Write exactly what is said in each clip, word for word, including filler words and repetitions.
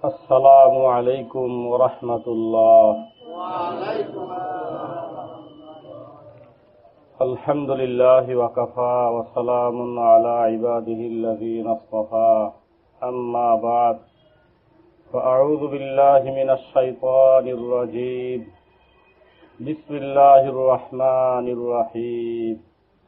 السلام عليكم ورحمة الله. الحمد لله وكفى وسلام على عباده الذين اصطفى. أما بعد فأعوذ بالله من الشيطان الرجيم. بسم الله الرحمن الرحيم.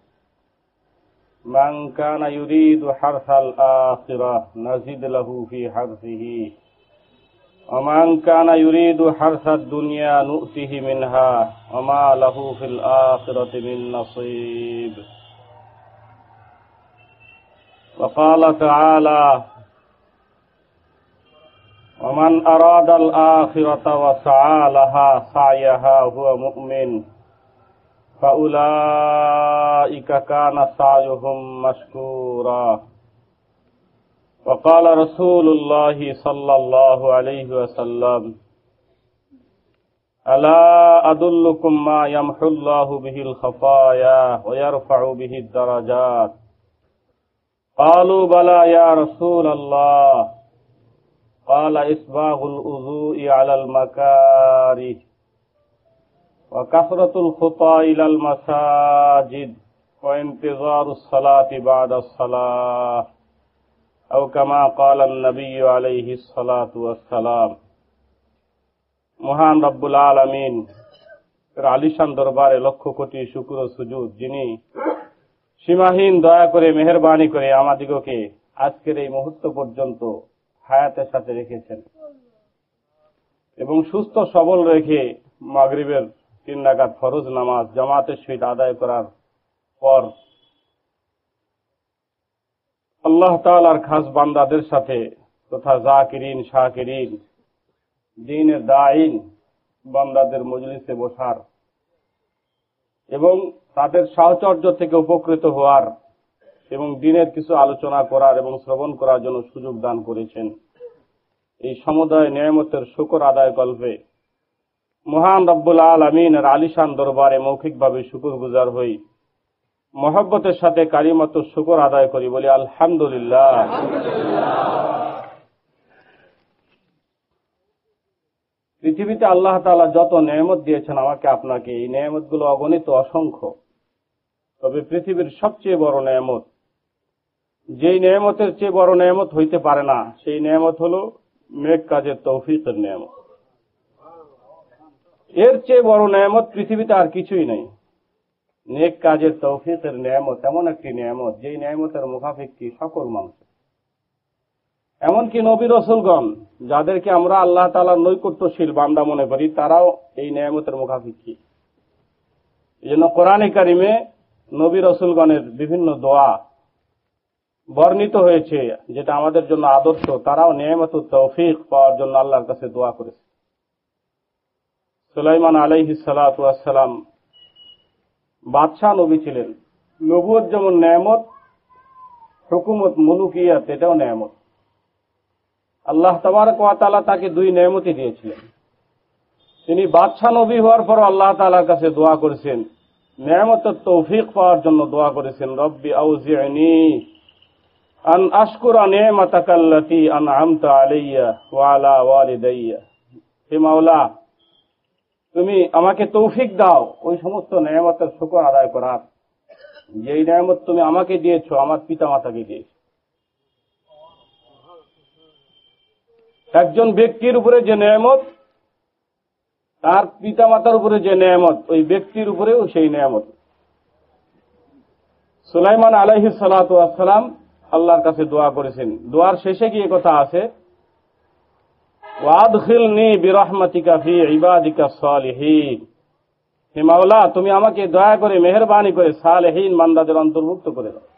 من كان يريد حرث الآخرة نزد له في حرثه ومن كان يريد حرث الدنيا نؤته منها وما له في الآخرة من نصيب. وقال تعالى: ومن أراد الآخرة وسعى لها سعيها هو مؤمن فأولئك كان سعيهم مشكورا. وقال رسول الله صلى الله عليه وسلم: ألا أدلكم ما يمحو الله به الخطايا ويرفع به الدرجات؟ قالوا بلى يا رسول الله. قال: إسباغ الوضوء على المكاره وكثرة الخطى إلى المساجد وانتظار الصلاة بعد الصلاة أو كما قال النبي عليه الصلاة والسلام. মহান রব্বুল আলামিন এর আলিশান দরবারে লক্ষ কোটি শুকর ও সুজুদ, যিনি সীমাহীন দয়া করে মেহেরবানি করে আমাদিগকে আজকের এই মুহূর্ত পর্যন্ত হায়াতের সাথে রেখেছেন এবং সুস্থ সবল রেখে মাগরিবের তিন রাকাত ফরজ নামাজ জামাতের সহিত আদায় করার পর আল্লাহ তাআলার খাস বান্দাদের সাথে তথা জাকিরিন শাকিরিন দ্বীনের দাঈন বান্দাদের মজলিসে বসার এবং তাদের সাহচর্য থেকে উপকৃত হওয়ার এবং দ্বীনের কিছু আলোচনা করার এবং শ্রবণ করার জন্য সুযোগ দান করেছেন। এই সমুদয় নিয়ামতের শুকর আদায় কল্পে মহান রব্বুল আলামিনের আলিশান দরবারে মৌখিকভাবে শুকরগুজার হই, মহব্বতের সাথে কালিমাত শুকর আদায় করি, বলি আলহামদুলিল্লাহ। পৃথিবীতে আল্লাহ তাআলা যত নেয়ামত দিয়েছেন আমাকে আপনাকে, এই নেয়ামতগুলো অগণিত অসংখ্য। তবে পৃথিবীর সবচেয়ে বড় নেয়ামত, যেই নেয়ামতের চেয়ে বড় নেয়ামত হইতে পারে না, সেই নেয়ামত হলো নেক কাজের তৌফিকের নেয়ামত। এর চেয়ে বড় নেয়ামত পৃথিবীতে আর কিছুই নাই। নেক কাজের তৌফিকের নেয়ামত এমন একটি নেয়ামত, যেই নেয়ামতের মুখাপেক্ষী সকল মানুষ, এমনকি নবী রাসূলগণ যাদেরকে আমরা আল্লাহ তাআলার নৈকট্যশীল বান্দা মনে করি, তারাও এই নেয়ামতের মুখাপেক্ষী। এই জন্য কোরআনে কারিমে নবী রাসূলগণের বিভিন্ন দোয়া বর্ণিত হয়েছে, যেটা আমাদের জন্য আদর্শ। তারাও নেয়ামতুত তৌফিক পাওয়ার জন্য আল্লাহর কাছে দোয়া করেছে। সুলাইমান আলাইহিস সালাতু ওয়াস সালাম বাদশাহ নবী ছিলেন। নবুয়ত যেমন নেয়ামত, হুকুমত মুলুকিয়াত এটাও নেয়ামত। আল্লাহ তাবারক ওয়া তাআলা তাকে দুই নেয়ামতই দিয়েছিলেন। তিনি বাদশাহ নবী হওয়ার পর আল্লাহ তাআলার কাছে দোয়া করেছেন, নেয়ামতের তৌফিক পাওয়ার জন্য দোয়া করেছেন, রব্বি আউজি'নি আন আশকুরা নি'মাতাকাল্লাতী আন'আমতা আলাইয়া ওয়া আলা ওয়ালিদাইয়া। হে মাওলা, তুমি আমাকে তৌফিক দাও ওই সমস্ত নেয়ামতের শুকর আদায় করার, যেই নেয়ামত তুমি আমাকে দিয়েছো, আমার পিতা মাতাকে দিয়েছো। একজন ব্যক্তির উপরে যে নেয়ামত, তার পিতা মাতার উপরে যে নেয়ামত, ওই ব্যক্তির উপরেও সেই নেয়ামত। সুলাইমান আলাইহিস সালাতু ওয়াস সালাম আল্লাহর কাছে দোয়া করেছেন। দোয়ার শেষে গিয়ে কথা আছে, ওয়াদখিলনি বিরহমাতিকা ফি ইবাদিকাস সালিহিন। হে মাওলা, তুমি আমাকে দয়া করে মেহেরবানি করে সালেহীন বান্দাদের অন্তর্ভুক্ত করে দাও।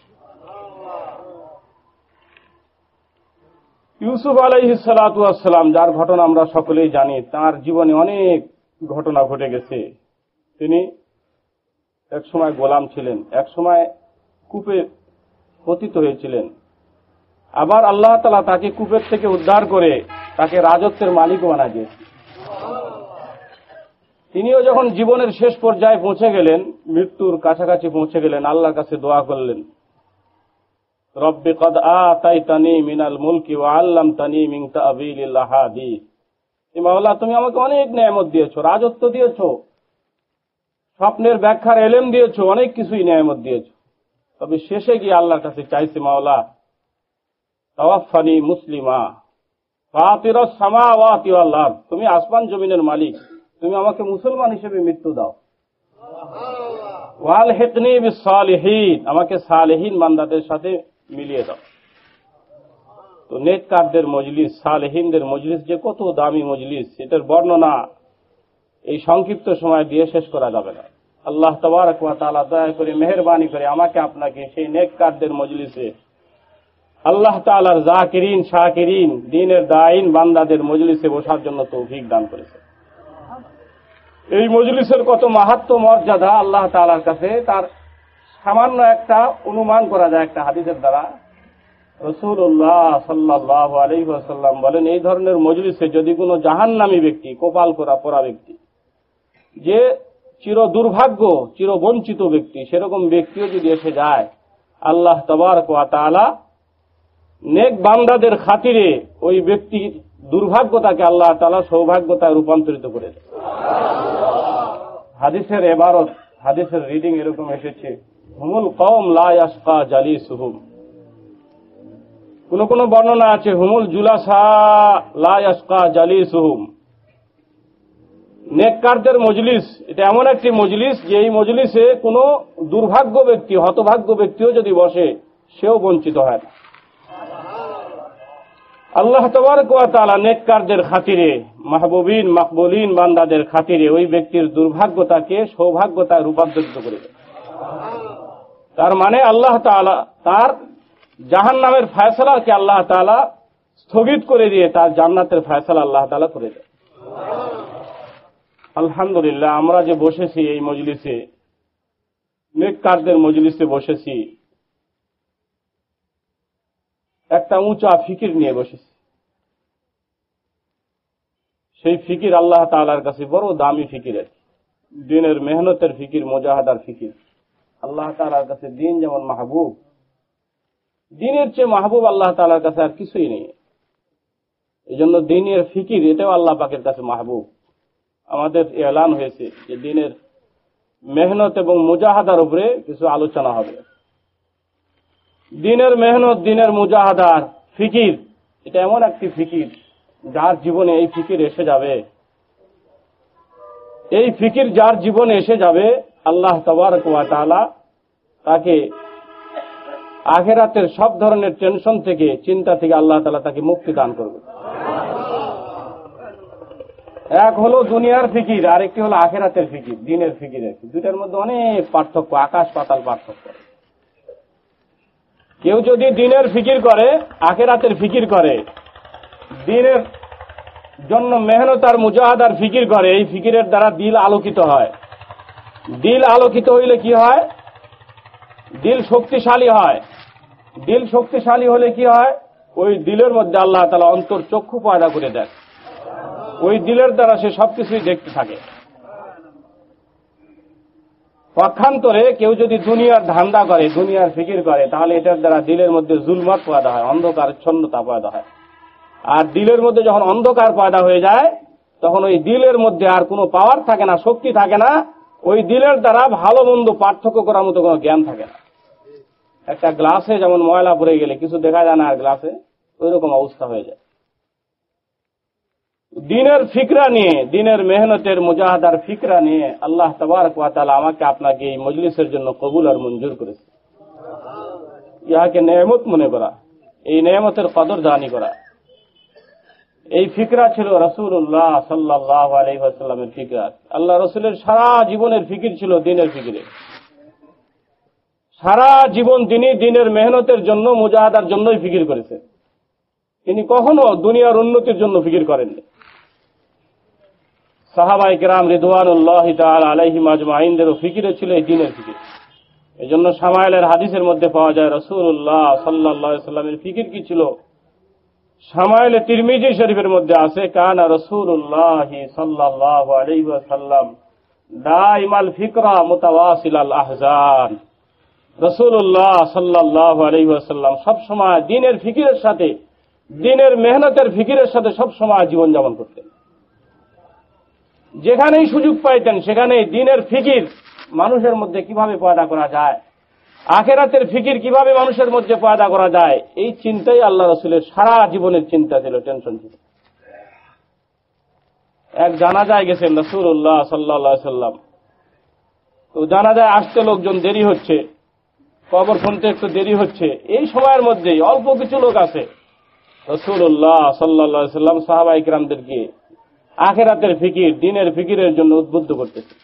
ইউসুফ আলাইহিস সালাতু ওয়াস সালাম, যার ঘটনা আমরা সকলেই জানি, তার জীবনে অনেক ঘটনা ঘটে গেছে। তিনি এক সময় গোলাম ছিলেন, এক সময় কূপে পতিত হয়েছিলেন, আবার আল্লাহ তাআলা তাকে কূপের থেকে উদ্ধার করে তাকে রাজত্বের মালিক বানিয়ে দিয়েছেন। তিনিও যখন জীবনের শেষ পর্যায়ে পৌঁছে গেলেন, মৃত্যুর কাছাকাছি পৌঁছে গেলেন, আল্লাহর কাছে দোয়া করলেন, রব্বি কদ আতাইতানি মিনাল মুলকি ওয়া আল্লামতানি মিন তা'বিলিল আহাদিস। মাওলা, তুমি আমাকে অনেক নেয়ামত দিয়েছো, রাজত্ব দিয়েছো, স্বপ্নের ব্যাখ্যার এলেম দিয়েছো, অনেক কিছুই নেয়ামত দিয়েছো। তবে শেষে গিয়ে আল্লাহর কাছে চাইছে, মাওলা তাওয়াফানি মুসলিমা ফাতিরাস সামাওয়াতি ওয়াল আরদ, তুমি আসমান জমিনের মালিক, তুমি আমাকে মুসলমান হিসেবে মৃত্যু দাও। ওয়াল হিকনি বিস সালিহিন, আমাকে সালেহীন বান্দাদের সাথে মিলিয়ে দাও। তো নেককারদের মজলিস, সালেহীনদের মজলিস যে কত দামি মজলিস, এটার বর্ণনা এই সংক্ষিপ্ত সময় দিয়ে শেষ করা যাবে না। আল্লাহ তাবারক ওয়া তাআলা দয়া করে মেহেরবানি করে আমাকে আপনাকে সেই নেককারদের মজলিসে, আল্লাহ তাআলার জাকিরিন শাকিরিন দ্বীনের দাঈন বান্দাদের মজলিসে বসার জন্য তৌফিক দান করেছে। এই মজলিসের কত মাহাত্ম্য মর্যাদা আল্লাহ তাআলার কাছে, তার সামান্য একটা অনুমান করা যায় একটা হাদিসের দ্বারা। রাসূলুল্লাহ সাল্লাল্লাহু আলাইহি ওয়াসাল্লাম বলেন, এই ধরনের মজলিসে যদি কোনো জাহান্নামী ব্যক্তি, কপাল করা পড়া ব্যক্তি, যে চির দুর্ভাগ্য, চির বঞ্চিত ব্যক্তি, সেরকম ব্যক্তিও যদি এসে যায়, আল্লাহ তাবারক ওয়া তাআলা নেক বান্দাদের খাতিরে ওই ব্যক্তির দুর্ভাগ্যতাকে আল্লাহ তাআলা সৌভাগ্যতায় রূপান্তরিত করে দেয়। হাদিসের ইবারত, হাদিসের রিডিং এরকম এসেছে, হুমুল কওম লা ইয়াশকা জালিসুহুম। কোন কোন বর্ণনা আছে হুমুল জুলাসা লা ইয়াশকা জালিসুহুম। নেককারদের মজলিস এটা এমন একটি মজলিস যে এই মজলিসে কোন দুর্ভাগ্য ব্যক্তি, হতভাগ্য ব্যক্তিও যদি বসে, সেও বঞ্চিত হয় না। আল্লাহ তাবারক ওয়া তাআলা নেককারদের খাতিরে, মাহবুবিন মাকবুলিন বান্দাদের খাতিরে ওই ব্যক্তির দুর্ভাগ্যতাকে সৌভাগ্যতায় রূপান্তরিত করে দেয়। তার মানে আল্লাহ তাআলা তার জাহান্নামের ফয়সালাকে আল্লাহ তাআলা স্থগিত করে দিয়ে তার জান্নাতের ফয়সালা আল্লাহ তাআলা করে দেয়। আলহামদুলিল্লাহ, আমরা যে বসেছি এই মজলিসে, নেককারদের মজলিসে বসেছি, একটা উঁচা ফিকির নিয়ে বসেছি। সেই ফিকির আল্লাহ তাআলার কাছে বড় দামি ফিকির, দিনের মেহনতের ফিকির, মুজাহাদার ফিকির। আল্লাহ তাআলার কাছে দিন যেমন মাহবুব, দিনের চেয়ে মাহবুব আল্লাহ তাআলার কাছে আর কিছুই নেই। এই জন্য দিনের ফিকির এটাও আল্লাহ পাকের কাছে মাহবুব। আমাদের এলান হয়েছে যে দিনের মেহনত এবং মুজাহাদার উপরে কিছু আলোচনা হবে। দিনের মেহনত, দিনের মুজাহাদার ফিকির এটা এমন একটি ফিকির যার জীবনে এই ফিকির এসে যাবে, এই ফিকির যার জীবনে এসে যাবে, আল্লাহ তাবারক ওয়া তাআলা তাকে আখিরাতের সব ধরনের টেনশন থেকে, চিন্তা থেকে আল্লাহ তাআলা তাকে মুক্তি দান করবে। এক হলো দুনিয়ার ফিকির, আরেকটি হলো আখিরাতের ফিকির, দিনের ফিকির। দুইটার মধ্যে অনেক পার্থক্য, আকাশ পাতাল পার্থক্য। কেউ যদি দিনের ফিকির করে, আখিরাতের ফিকির করে, দিনের জন্য মেহনত আর মুজাহাদার ফিকির করে, এই ফিকিরের দ্বারা দিল আলোকিত হয়। দিল আলোকিত হইলে কি হয়? দিল শক্তিশালী হয়। দিল শক্তিশালী হলে কি হয়? ওই দিলের মধ্যে আল্লাহ তাআলা অন্তর চক্ষু পয়দা করে দেয়। ওই দিলের দ্বারা সে সবকিছুই দেখতে থাকে। পক্ষান্তরে কেউ যদি দুনিয়ার ধান্দা করে, দুনিয়ার ফিকির করে, তাহলে এটার দ্বারা দিলের মধ্যে জুলমাত পয়দা হয়, অন্ধকার ছন্নতা পয়দা হয়। আর দিলের মধ্যে যখন অন্ধকার পয়দা হয়ে যায়, তখন ওই দিলের মধ্যে আর কোনো পাওয়ার থাকে না, শক্তি থাকে না। ওই দিলের দ্বারা ভালো মন্দ পার্থক্য করার মতো কোনো জ্ঞান থাকে না। একটা গ্লাসে যেমন ময়লা পড়ে গেলে কিছু দেখা যায় না, আর গ্লাসে ওই রকম অবস্থা হয়ে যায়। দিনের ফিকরা নিয়ে, দিনের মেহনতের মুজাহাদার ফিকরা নিয়ে আল্লাহ তাবারক ওয়া তাআলা আমাকে আপনাকে এই মজলিসের জন্য কবুল আর মঞ্জুর করেছে। ইহাকে নেয়ামত মনে করা, এই নেয়ামতের কদর জানি করা, এই ফিকরা ছিল রাসূলুল্লাহ সাল্লাল্লাহু আলাইহি ওয়াসাল্লামের ফিকরা। আল্লাহ রাসূলের সারা জীবনের ফিকির ছিল দিনের ফিকিরে। সারা জীবন তিনি দিনের মেহনতের জন্য, মুজাহাদার জন্যই ফিকির করেছেন। তিনি কখনো দুনিয়ার উন্নতির জন্য ফিকির করেননি। সাহাবায়ে কেরাম রিদওয়ানুল্লাহি তাআলা আলাইহিম আজমাইনদেরও ফিকিরে ছিল এই দিনের ফিকির। এই জন্য শামাইলের হাদিসের মধ্যে পাওয়া যায় রাসূলুল্লাহ সাল্লাল্লাহু আলাইহি ওয়াসাল্লামের ফিকির কি ছিল। শামাইলে তিরমিজি শরীফের মধ্যে আছে, কানা রাসূলুল্লাহ সাল্লাল্লাহু আলাইহি ওয়াসাল্লাম দাইমাল ফিকরা মুতাওয়াসিলাল আহজান। রাসূলুল্লাহ সাল্লাল্লাহু আলাইহি ওয়াসাল্লাম সবসময় দ্বীনের ফিকিরের সাথে, দ্বীনের মেহনতের ফিকিরের সাথে সবসময় জীবনযাপন করতেন। যেখানেই সুযোগ পাইতেন সেখানেই দ্বীনের ফিকির মানুষের মধ্যে কিভাবে পয়দা করা যায়, আখিরাতের ফিকির কিভাবে মানুষের মধ্যে পয়দা করা যায়, এই চিন্তাই আল্লাহ রাসূলের সারা জীবনের চিন্তা ছিল, টেনশন ছিল। এক জানাজায় গেছেন রাসূলুল্লাহ সাল্লাল্লাহু আলাইহি ওয়াসাল্লাম, তো জানাজায় আসতে লোকজন দেরি হচ্ছে, কবর খুনতে একটু দেরি হচ্ছে। এই সময়ের মধ্যেই অল্প কিছু লোক আছে, রাসূলুল্লাহ সাল্লাল্লাহু আলাইহি ওয়াসাল্লাম সাহাবায়ে কিরামদেরকে আখিরাতের ফিকির, দ্বীনের ফিকিরের জন্য উদ্বুদ্ধ করতেছে।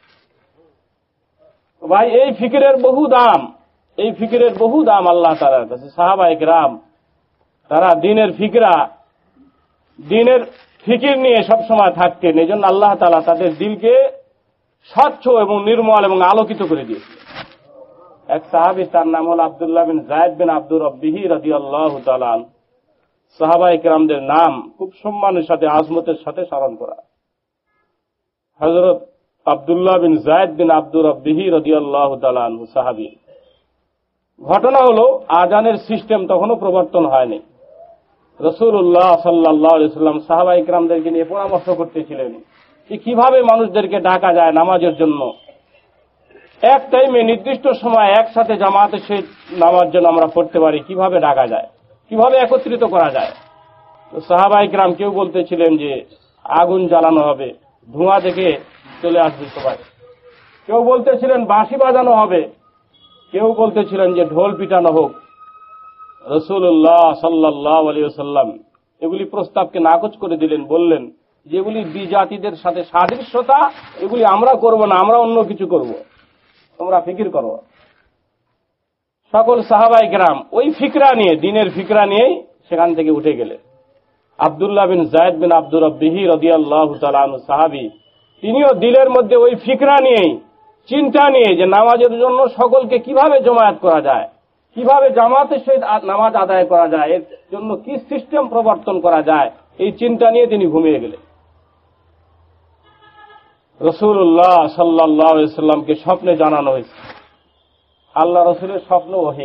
ভাই, এই ফিকিরের বহু দাম, এই ফিকিরের বহু দাম আল্লাহ তাআলার কাছে। সাহাবায়ে কিরাম তারা দ্বীনের ফিকরা, দ্বীনের ফিকির নিয়ে সবসময় থাকতেন। এই জন্য আল্লাহ তাআলা তাদের দিলকে স্বচ্ছ এবং নির্মল এবং আলোকিত করে দিয়েছে। এক সাহাবী, তার নাম হল আব্দুল্লাহ বিন যায়েদ বিন আব্দুর রাব্বিহি রাদিয়াল্লাহু তাআলা আনহু। সাহাবায়ে কিরামদের নাম খুব সম্মানের সাথে, আজমতের সাথে স্মরণ করা। হযরত আব্দুল্লাহ বিন যায়েদ বিন আব্দুর রাব্বিহি রাদিয়াল্লাহু তাআলা আনহু সাহাবী। ঘটনা হলো, আজানের সিস্টেম তখনও প্রবর্তন হয়নি। রাসূলুল্লাহ সাল্লাল্লাহু আলাইহি ওয়াসাল্লাম সাহাবায়ে কিরামদেরকে নিয়ে পরামর্শ করতেছিলেন যে কিভাবে মানুষদেরকে ডাকা যায় নামাজের জন্য। এক টাইমে নির্দিষ্ট সময় একসাথে জামাতের সহিত নামাজ যেন আমরা পড়তে পারি, কিভাবে ডাকা যায়, কিভাবে একত্রিত করা যায়। তো সাহাবায়ে কিরাম কেউ বলতেছিলেন যে আগুন জ্বালানো হবে, ধোঁয়া দেখে চলে আসবে সবাই। কেউ বলতেছিলেন বাঁশি বাজানো হবে, কেউ বলতেছিলেন যে ঢোল পিটানো হোক। রাসূলুল্লাহ সাল্লাল্লাহু আলাইহি ওয়াসাল্লাম এগুলি প্রস্তাবকে নাকচ করে দিলেন, বললেন যেগুলি বিজাতিদের সাথে সাদৃশ্যতা, এগুলি আমরা করব না, আমরা অন্য কিছু করব, তোমরা ফিকির করো। সকল সাহাবায়ে কিরাম ওই ফিকরা নিয়ে, দ্বীনের ফিকরা নিয়েই সেখান থেকে উঠে গেলেন। আব্দুল্লাহ বিন যায়েদ বিন আব্দুর রাব্বিহি রাদিয়াল্লাহু তাআলা আনহু সাহাবী, তিনিও দিলের মধ্যে ওই ফিকরা নিয়েই, চিন্তা নিয়ে যে নামাজের জন্য সকলকে কিভাবে জমায়েত করা যায়, কিভাবে জামাতের সহিত নামাজ আদায় করা যায়, এর জন্য কি সিস্টেম প্রবর্তন করা যায়, এই চিন্তা নিয়ে তিনি ঘুমিয়ে গেলেন। রাসূলুল্লাহ সাল্লাল্লাহু আলাইহি ওয়াসাল্লামকে স্বপ্নে জানানো হয়েছে। আল্লাহ রাসূলের স্বপ্ন ওহী,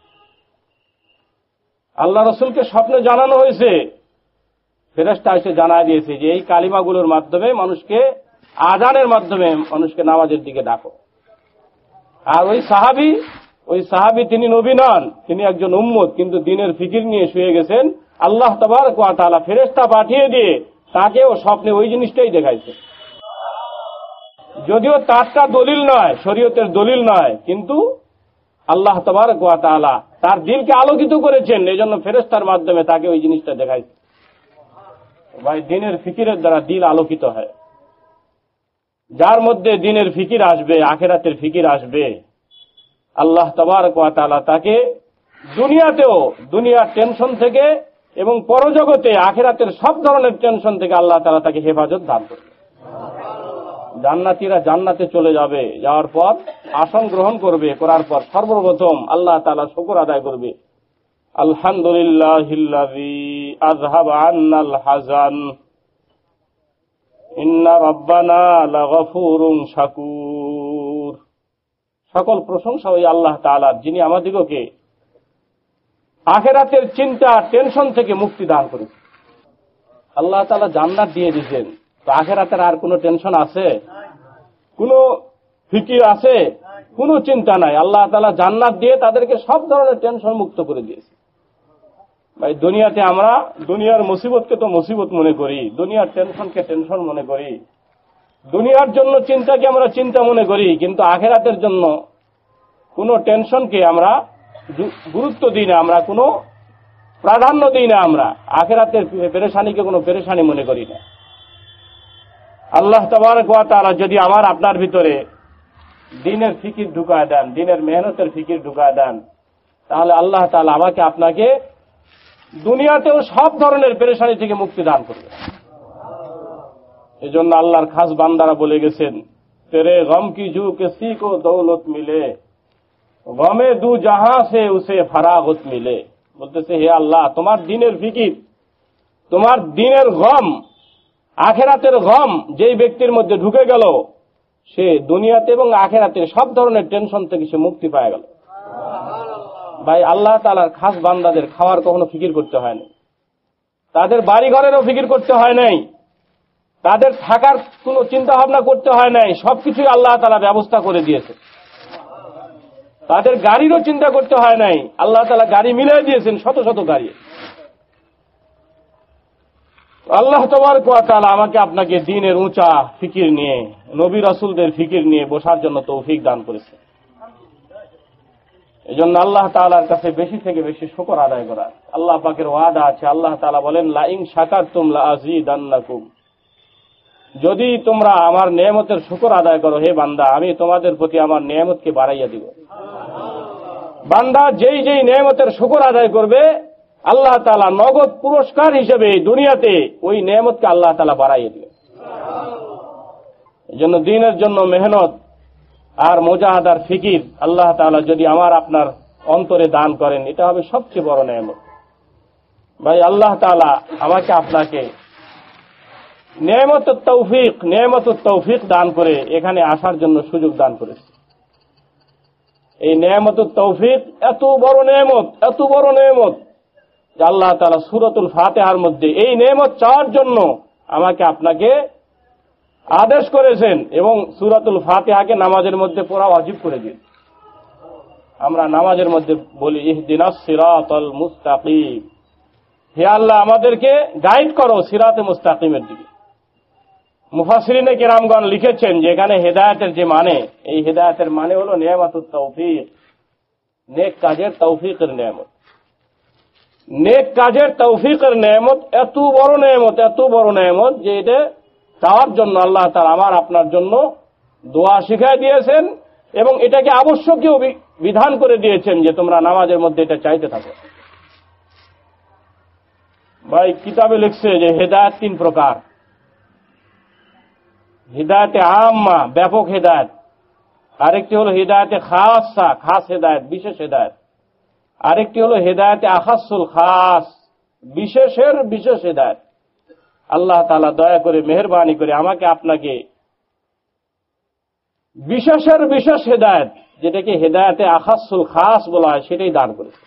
আল্লাহ রাসূলকে স্বপ্নে জানানো হয়েছে। ফেরেশতা এসে জানায় দিয়েছে যে এই কালিমাগুলোর মাধ্যমে মানুষকে, আযানের মাধ্যমে মানুষকে নামাজের দিকে ডাকো। আর ওই সাহাবী, ওই সাহাবী তিনি নবী নন, তিনি একজন উম্মত, কিন্তু দ্বীনের ফিকির নিয়ে শুয়ে গেছেন। আল্লাহ তাবারক ওয়া তাআলা ফেরেশতা পাঠিয়ে দিয়ে তাকেও স্বপ্নে ওই জিনিসটাই দেখাইছে। যদিও তারটা দলিল নয়, শরীয়তের দলিল নয়, কিন্তু আল্লাহ তাবারক ওয়া তাআলা তার দিলকে আলোকিত করেছেন, এই জন্য ফেরেশতার মাধ্যমে তাকে ওই জিনিসটা দেখাইছে। ভাই, দ্বীনের ফিকিরের দ্বারা দিল আলোকিত হয়। যার মধ্যে দ্বীনের ফিকির আসবে, আখিরাতের ফিকির আসবে, আল্লাহ তাবারক ওয়া তাআলা তাকে দুনিয়াতেও, দুনিয়ার টেনশন থেকে এবং পরজগতে আখিরাতের সব ধরনের টেনশন থেকে আল্লাহ তাআলা তাকে হেফাজত দান করবে। জান্নাতীরা জান্নাতে চলে যাবে, যাওয়ার পর আসন গ্রহণ করবে, করার পর সর্বপ্রথম আল্লাহ তাআলা শুকর আদায় করবে, আলহামদুলিল্লাহিল্লাযী আযহাবা আন্নাল হাযান ইন্না রাব্বানা লাগফুরুন শাকুর। সকল প্রশংসা ওই আল্লাহ তাআলার, যিনি আমাদিগকে আখিরাতের চিন্তা, টেনশন থেকে মুক্তি দান করেছেন। আল্লাহ তাআলা জান্নাত দিয়ে দিয়েছেন, তো আখিরাতের আর কোনো টেনশন আছে, কোনো ফিকির আছে, কোনো চিন্তা নাই। আল্লাহ তাআলা জান্নাত দিয়ে তাদেরকে সব ধরনের টেনশন মুক্ত করে দিয়েছে। ভাই, দুনিয়াতে আমরা দুনিয়ার মুসিবতকে তো মুসিবত মনে করি, দুনিয়ার টেনশনকে টেনশন মনে করি, দুনিয়ার জন্য চিন্তাকে আমরা চিন্তা মনে করি, কিন্তু আখিরাতের জন্য কোনো টেনশনকে আমরা গুরুত্ব দিই না, আমরা কোনো প্রাধান্য দিই না, আমরা আখিরাতের পেরেশানিকে কোনো পেরেশানি মনে করি না। আল্লাহ তাবারক ওয়া তাআলা যদি আমার আপনার ভিতরে দ্বীনের ফিকির ঢুকায় দেন, দ্বীনের মেহনতের ফিকির ঢুকায় দেন, তাহলে আল্লাহ তাআলা আমাকে আপনাকে দুনিয়াতেও সব ধরনের পেরেশানি থেকে মুক্তি দান করবে। এই জন্য আল্লাহর খাস বান্দারা বলে গেছেন, তেরে গম কি জু কিসি কো দৌলত মিলে, গমে দু জাহাঁ সে উসে ফারাগত মিলে। বলতেছে, হে আল্লাহ, তোমার দ্বীনের ফিকির, তোমার দ্বীনের গম, আখিরাতের গম যেই ব্যক্তির মধ্যে ঢুকে গেল, সে দুনিয়াতে এবং আখিরাতে সব ধরনের টেনশন থেকে সে মুক্তি পায় গেল। ভাই আল্লাহ তাআলার খাস বান্দাদের খাওয়ার কখনো ফিকির করতে হয় না, তাদের বাড়ি ঘরেরও ফিকির করতে হয় নাই, তাদের থাকার কোনো চিন্তা ভাবনা করতে হয় নাই, সবকিছুই আল্লাহ তাআলা ব্যবস্থা করে দিয়েছে। তাদের গাড়িরও চিন্তা করতে হয় নাই, আল্লাহ তাআলা গাড়ি মিলিয়ে দিয়েছেন, শত শত গাড়ি। আল্লাহ তাবারক ওয়া তাআলা আমাকে আপনাকে দ্বীনের উঁচা ফিকির নিয়ে, নবী রাসূলদের ফিকির নিয়ে বসার জন্য তৌফিক দান করেছে। এজন্য আল্লাহ তাআলার কাছে বেশি থেকে বেশি শুকর আদায় করা। আল্লাহ পাকের ওয়াদা আছে, আল্লাহ তাআলা বলেন লা ইন শাকারতুম লা আযীদান্নাকুম, যদি তোমরা আমার নেয়ামতের শুকর আদায় করো হে বান্দা, আমি তোমাদের প্রতি আমার নেয়ামতকে বাড়াইয়া দিব। বান্দা যেই যেই নেয়ামতের শুকর আদায় করবে, আল্লাহ তাআলা নগদ পুরস্কার হিসেবে দুনিয়াতে ওই নেয়ামতকে আল্লাহ তাআলা বাড়াইয়া দিবে। এজন্য দ্বীনের জন্য মেহনত আর মুজাহাদার ফিকির আল্লাহ তাআলা যদি আমার আপনার অন্তরে দান করেন, এটা হবে সবচেয়ে বড় নেয়ামত। ভাই আল্লাহ তাআলা আমাকে আপনাকে নেয়ামতুত তৌফিক নেয়ামতুত তৌফিক দান করে এখানে আসার জন্য সুযোগ দান করেছে। এই নেয়ামতুত তৌফিক এত বড় নেয়ামত, এত বড় নেয়ামত যে আল্লাহ তাআলা সূরাতুল ফাতিহার মধ্যে এই নেয়ামত চাওয়ার জন্য আমাকে আপনাকে আদেশ করেছেন এবং সূরাতুল ফাতিহাকে নামাজের মধ্যে পড়া ওয়াজিব করে দিয়েছেন। আমরা নামাজের মধ্যে বলি ইহদিনাস সিরাতাল মুস্তাকিম, হে আল্লাহ আমাদেরকে গাইড করো সিরাতে মুস্তাকিমের দিকে। মুফাসসিরিনে কেরামগণ লিখেছেন যে এখানে হেদায়েতের যে মানে, এই হেদায়েতের মানে হলো নেয়ামতুত তৌফিক, নেক কাজের তৌফিকের নেয়ামত। নেক কাজের তৌফিকের নেয়ামত এত বড় নেয়ামত, এত বড় নেয়ামত যে এটা চাওয়ার জন্য আল্লাহ তাআলা আমার আপনার জন্য দোয়া শিখাই দিয়েছেন এবং এটাকে আবশ্যকীয় বিধান করে দিয়েছেন যে তোমরা নামাজের মধ্যে এটা চাইতে থাকো। ভাই কিতাবে লিখছে যে হেদায়েত তিন প্রকার। হিদায়াতে আম্মা, ব্যাপক হেদায়েত, আরেকটি হলো হিদায়াতে খাসা, খাস হেদায়েত, বিশেষ হেদায়েত, আরেকটি হলো হেদায়েতে আখাসুল খাস, বিশেষের বিশেষ হেদায়েত। আল্লাহ তাআলা দয়া করে মেহেরবানি করে আমাকে আপনাকে বিশেষের বিশেষ হেদায়েত, যেটাকে হেদায়েতে আখাসুল খাস বলা হয়, সেটাই দান করেছে।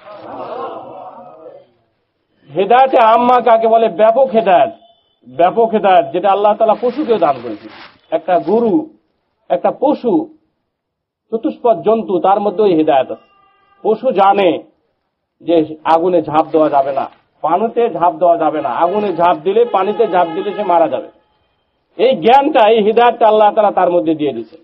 হেদায়েতে আম্মা কাকে বলে? ব্যাপক হেদায়েত। ব্যাপক হেদায়েত যেটা আল্লাহ তাআলা পশুকেও দান করেছে। একটা গরু, একটা পশু, চতুষ্পদ জন্তু, তার মধ্যেও হেদায়েত আছে। পশু জানে যে আগুনে ঝাঁপ দেওয়া যাবে না, পানিতে ঝাঁপ দেওয়া যাবে না, আগুনে ঝাঁপ দিলে, পানিতে ঝাঁপ দিলে সে মারা যাবে। এই জ্ঞানটা, এই হিদায়াতটা আল্লাহ তাআলা তার মধ্যে দিয়ে দিয়েছে।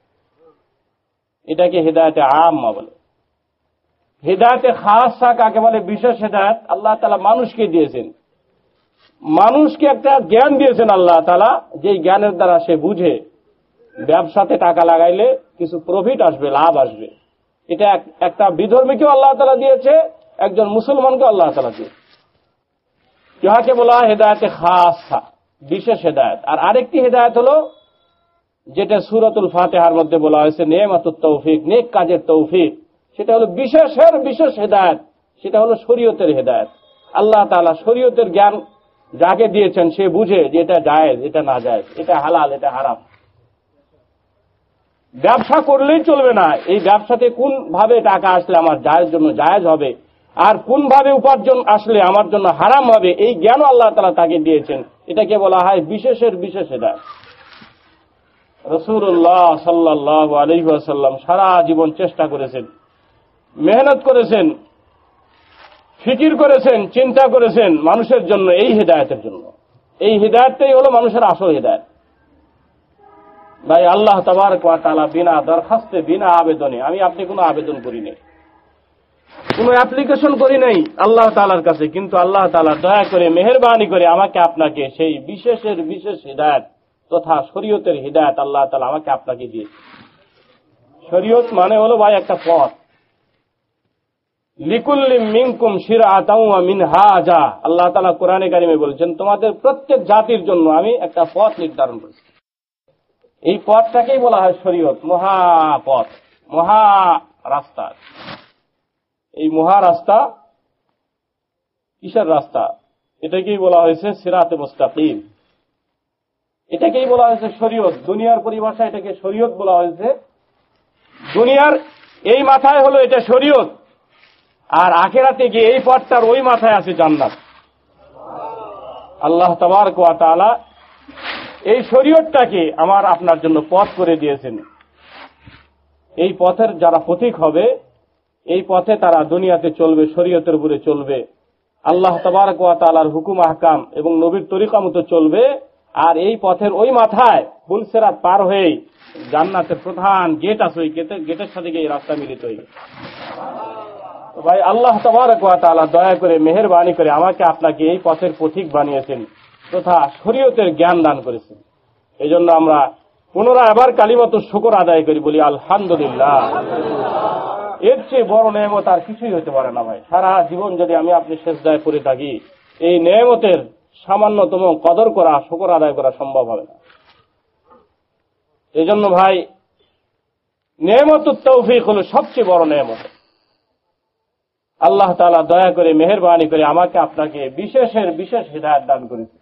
এটাকে হিদায়াতে আম্মা বলে। হিদায়াতে খাসা কাকে বলে? বিশেষ হিদায়াত আল্লাহ তাআলা মানুষকে দিয়েছেন। মানুষকে একটা জ্ঞান দিয়েছেন আল্লাহ তাআলা, যে জ্ঞানের দ্বারা সে বুঝে ব্যবসাতে টাকা লাগাইলে কিছু প্রফিট আসবে, লাভ আসবে। এটা একটা বিধর্মীকেও আল্লাহ তাআলা দিয়েছে, একজন মুসলমানকে আল্লাহ তাআলা দিয়েছে। যাকে বলা হয় হেদায়েতে খাসা, বিশেষ হেদায়েত। আর আরেকটি হেদায়েত হলো যেটা সূরাতুল ফাতিহার মধ্যে বলা হয়েছে নেয়ামতুত তৌফিক, নেক কাজের তৌফিক। সেটা হলো বিশেষের বিশেষ হেদায়েত, সেটা হলো শরীয়তের হেদায়েত। আল্লাহ তাআলা শরীয়তের জ্ঞান যাকে দিয়েছেন সে বুঝে যে এটা জায়েজ, এটা না জায়েজ, এটা হালাল, এটা হারাম। ব্যবসা করলেই চলবে না, এই ব্যবসাতে কোন ভাবে টাকা আসলে আমার জায়েজ জন্য জায়েজ হবে, আর কোন ভাবে উপার্জন আসলে আমার জন্য হারাম হবে, এই জ্ঞান আল্লাহ তাআলা তাকে দিয়েছেন। এটাকে বলা হয় বিশেষের বিশেষ হেদায়েত। রাসূলুল্লাহ সাল্লাল্লাহু আলাইহি ওয়াসাল্লাম সারা জীবন চেষ্টা করেছেন, মেহনত করেছেন, ফিকির করেছেন, চিন্তা করেছেন মানুষের জন্য, এই হেদায়েতের জন্য। এই হেদায়েতটাই হলো মানুষের আসল হেদায়েত। ভাই আল্লাহ তাবারক ওয়া তাআলা বিনা দরখাস্তে, বিনা আবেদনে, আমি আপনি কোনো আবেদন করি নাই, কোনো অ্যাপ্লিকেশন করি নাই আল্লাহ তাআলার কাছে, কিন্তু আল্লাহ তাআলা দয়া করে মেহেরবানি করে আমাকে আপনাকে সেই বিশেষের বিশেষ হিদায়াত তথা শরীয়তের হিদায়াত আল্লাহ তাআলা আমাকে আপনাকে দিয়েছে। শরীয়ত মানে হলো ভাই একটা পথ। লিকুল্লি মিনকুম শিরআতাও ওয়া মিনহাজা, আল্লাহ তাআলা কোরআনে কারিমে বলেছেন তোমাদের প্রত্যেক জাতির জন্য আমি একটা পথ নির্ধারণ করেছি। এই পথটাকেই বলা হয় শরীয়ত, মহাপথ, মহা রাস্তা। এই মহা রাস্তা কিসের রাস্তা? এটাকেই বলা হয়েছে সিরাতে মুস্তাকিম, এটাকেই বলা হয়েছে শরীয়ত। দুনিয়ার পরিভাষা এটাকে শরীয়ত বলা হয়েছে। দুনিয়ার এই মাথায় হলো এটা শরীয়ত, আর আখিরাতে গিয়ে এই পথটার ওই মাথায় আছে জান্নাত। আল্লাহ তাবারক ওয়া তাআলা এই শরীয়তটাকে আমার আপনার জন্য পথ করে দিয়েছেন। এই পথের যারা পথিক হবে, এই পথে তারা দুনিয়াতে চলবে, শরীয়তের উপরে চলবে, আল্লাহ তাবারক ওয়া তাআলার হুকুম আহকাম এবং নবীর তরিকা মতো চলবে। আর এই পথের ওই মাথায় ফুলসিরাত পার হয়ে জান্নাতের প্রধান গেট আছে, ওই গেটের সাথে গিয়ে রাস্তা মিলিত হইবে। ভাই আল্লাহ তাবারক ওয়া তাআলা দয়া করে মেহেরবানি করে আমাকে আপনাকে এই পথের পথিক বানিয়েছেন তথা শরীয়তের জ্ঞান দান করেছেন। এই জন্য আমরা পুনরায় আবার কালিমাতুশ শুকর আদায় করি, বলি আলহামদুলিল্লাহ। এর চেয়ে বড় নেয়ামত আর কিছুই হতে পারে না ভাই। সারা জীবন যদি আমি আপনি সেজদায় পড়ে থাকি, এই নেয়ামতের সামান্যতম কদর করা, শুকর আদায় করা সম্ভব হবে না। এই জন্য ভাই নেয়ামতুত তৌফিক হলো সবচেয়ে বড় নেয়ামত। আল্লাহ তাআলা দয়া করে মেহেরবানি করে আমাকে আপনাকে বিশেষের বিশেষ হিদায়াত দান করেছে।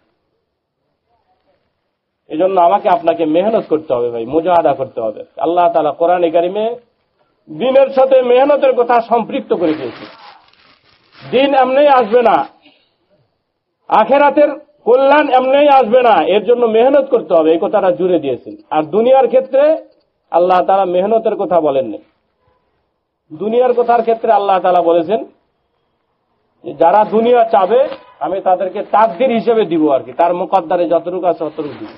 এই জন্য আমাকে আপনাকে মেহনত করতে হবে ভাই, মুজাহাদা করতে হবে। আল্লাহ তাআলা কোরআনে কারিমে দিনের সাথে মেহনতের কথা সম্পৃক্ত করে দিয়েছে। দিন এমনি আসবে না, আখিরাতের কল্যাণ এমনি আসবে না, এর জন্য মেহনত করতে হবে, এই কথাটা জুড়ে দিয়েছেন। আর দুনিয়ার ক্ষেত্রে আল্লাহ তাআলা মেহনতের কথা বলেননি। দুনিয়ার কথার ক্ষেত্রে আল্লাহ তাআলা বলেছেন যারা দুনিয়া চাবে আমি তাদেরকে তাকদীর হিসেবে দিব, আর কি তার মুকদ্দারে যতটুকু আছে ততটুকু দিব।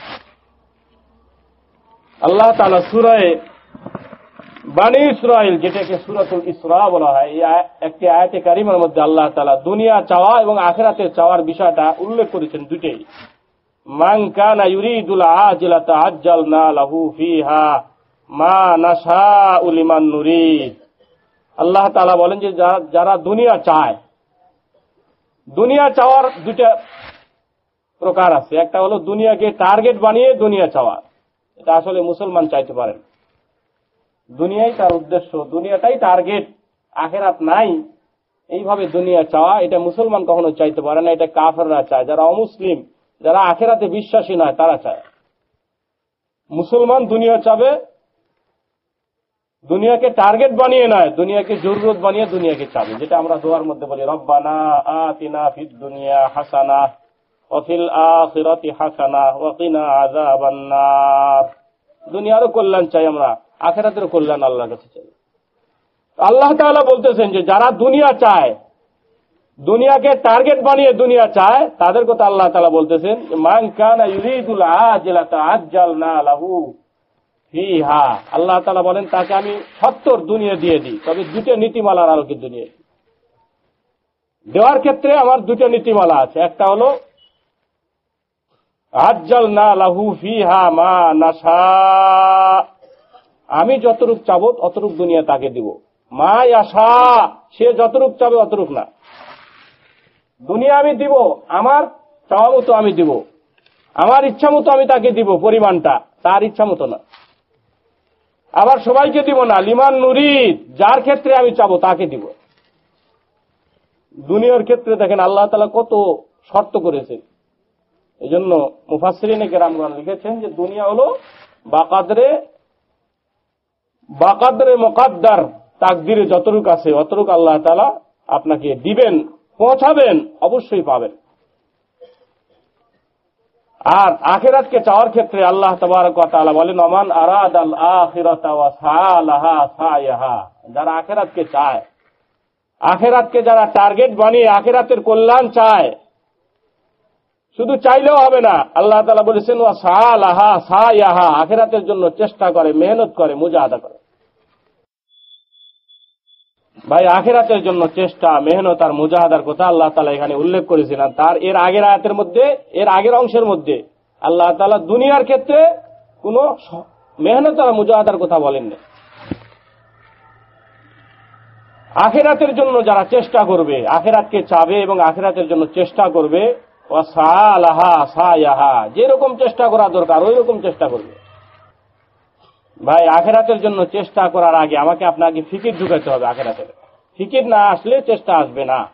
আল্লাহ তাআলা সূরা বনী ইসরাঈল, যেটাকে সূরাতুল ইসরা বলা হয়, এই একটি আয়াতে কারিমার মধ্যে আল্লাহ তাআলা দুনিয়া চাওয়া এবং আখিরাতে চাওয়ার বিষয়টা উল্লেখ করেছেন দুটেই। মান কানা ইউরিদুল আজিলাতা আজ্জালনা লাহু ফিহা মা নাশাউ লিমান নুরিদ। আল্লাহ তাআলা বলেন যে যারা দুনিয়া চায়, দুনিয়া চাওয়ার দুটা প্রকার আছে। একটা হলো দুনিয়াকে টার্গেট বানিয়ে দুনিয়া চাওয়া, এটা আসলে মুসলমান চাইতে পারেন। দুনিয়াই তার উদ্দেশ্য, দুনিয়াটাই টার্গেট, আখিরাত নাই, এইভাবে দুনিয়া চাওয়া এটা মুসলমান কখনো চাইতে পারে না। এটা কাফেররা চায়, যারা অমুসলিম, যারা আখিরাতে বিশ্বাসী নয় তারা চায়। মুসলমান দুনিয়া চাবে, দুনিয়াকে টার্গেট বানিয়ে নয়, দুনিয়াকে জরুরত বানিয়ে দুনিয়াকে চাবে, যেটা আমরা দোয়ার মধ্যে বলি রব্বানা আতিনা ফিদ দুনিয়া হাসানা ওয়া ফিল আখিরাতি হাসানা ওয়া কিনা আযাবান নার। দুনিয়ারও কল্যাণ চাই আমরা, আখিরাতের কল্যাণ আল্লাহর কাছে চাই। আল্লাহ তাআলা বলতেছেন যে যারা দুনিয়া চায়, দুনিয়াকে টার্গেট বানিয়ে দুনিয়া চায়, তাদের কথা আল্লাহ তাআলা বলতেছেন মান কানা ইউরিদুল আজিলাতা আজ্জালনা লাহু ফিহা। আল্লাহ তাআলা বলেন তাকে আমি সত্তর দুনিয়া দিয়ে দিই, তবে দুটো নীতিমালার আলোকে দুনিয়া দেওয়ার ক্ষেত্রে আমার দুটো নীতিমালা আছে। একটা হলো আজ্জালনা লাহু ফিহা মা নাশা, আমি যতটুক চাবো অতটুক দুনিয়া তাকে দিব। মা ইয়াশা, সে যতটুক চাবে অতটুক না, দুনিয়া আমি দিব আমার চাওয়া মতো আমি দিব, আমার ইচ্ছা মতো আমি তাকে দিব, পরিমাণটা তার ইচ্ছা মতো না। আবার সবাইকে দিব না, লিমান নুরিদ, যার ক্ষেত্রে আমি চাবো তাকে দিব। দুনিয়ার ক্ষেত্রে দেখেন আল্লাহ তাআলা কত শর্ত করেছেন। এই জন্য মুফাসসিরিনে কেরামগণ লিখেছেন যে দুনিয়া হলো বাকাদরে বাকাদরে মুকদ্দার, তাকদীরে যতটুক আছে অতটুক আল্লাহ তাআলা আপনাকে দিবেন, পৌঁছাবেন, অবশ্যই পাবেন। আর আখিরাতকে চাওয়ার ক্ষেত্রে আল্লাহ তাবারক ওয়া তাআলা বলেন ওমান আরাদাল আখিরাতা ওয়া সালাহা সায়াহা, যারা আখিরাতকে চায়, আখিরাতকে যারা টার্গেট বানিয়ে আখিরাতের কল্যাণ চায়, শুধু চাইলেও হবে না, আল্লাহ তাআলা বলেছেন ওয়া সালাহা সায়াহা, আখিরাতের জন্য চেষ্টা করে, মেহনত করে, মুজাহাদা করে। ভাই আখিরাতের জন্য চেষ্টা, মেহনত আর মুজাহাদার কথা আল্লাহ তাআলা এখানে উল্লেখ করেছেন। আর তার এর আগের আয়াতের মধ্যে, এর আগের অংশের মধ্যে আল্লাহ তাআলা দুনিয়ার ক্ষেত্রে কোনো মেহনত আর মুজাহাদার কথা বলেননি। আখিরাতের জন্য যারা চেষ্টা করবে, আখিরাতকে চাবে এবং আখিরাতের জন্য চেষ্টা করবে, ওয়া সালাহা সায়াহা, যেরকম চেষ্টা করা দরকার ওই রকম চেষ্টা করবে। ভাই আখিরাতের জন্য চেষ্টা করার আগে আমাকে আপনাকে ফিকির ঢুকাতে হবে। আখিরাতের ফিকির না আসলে চেষ্টা আসবে না।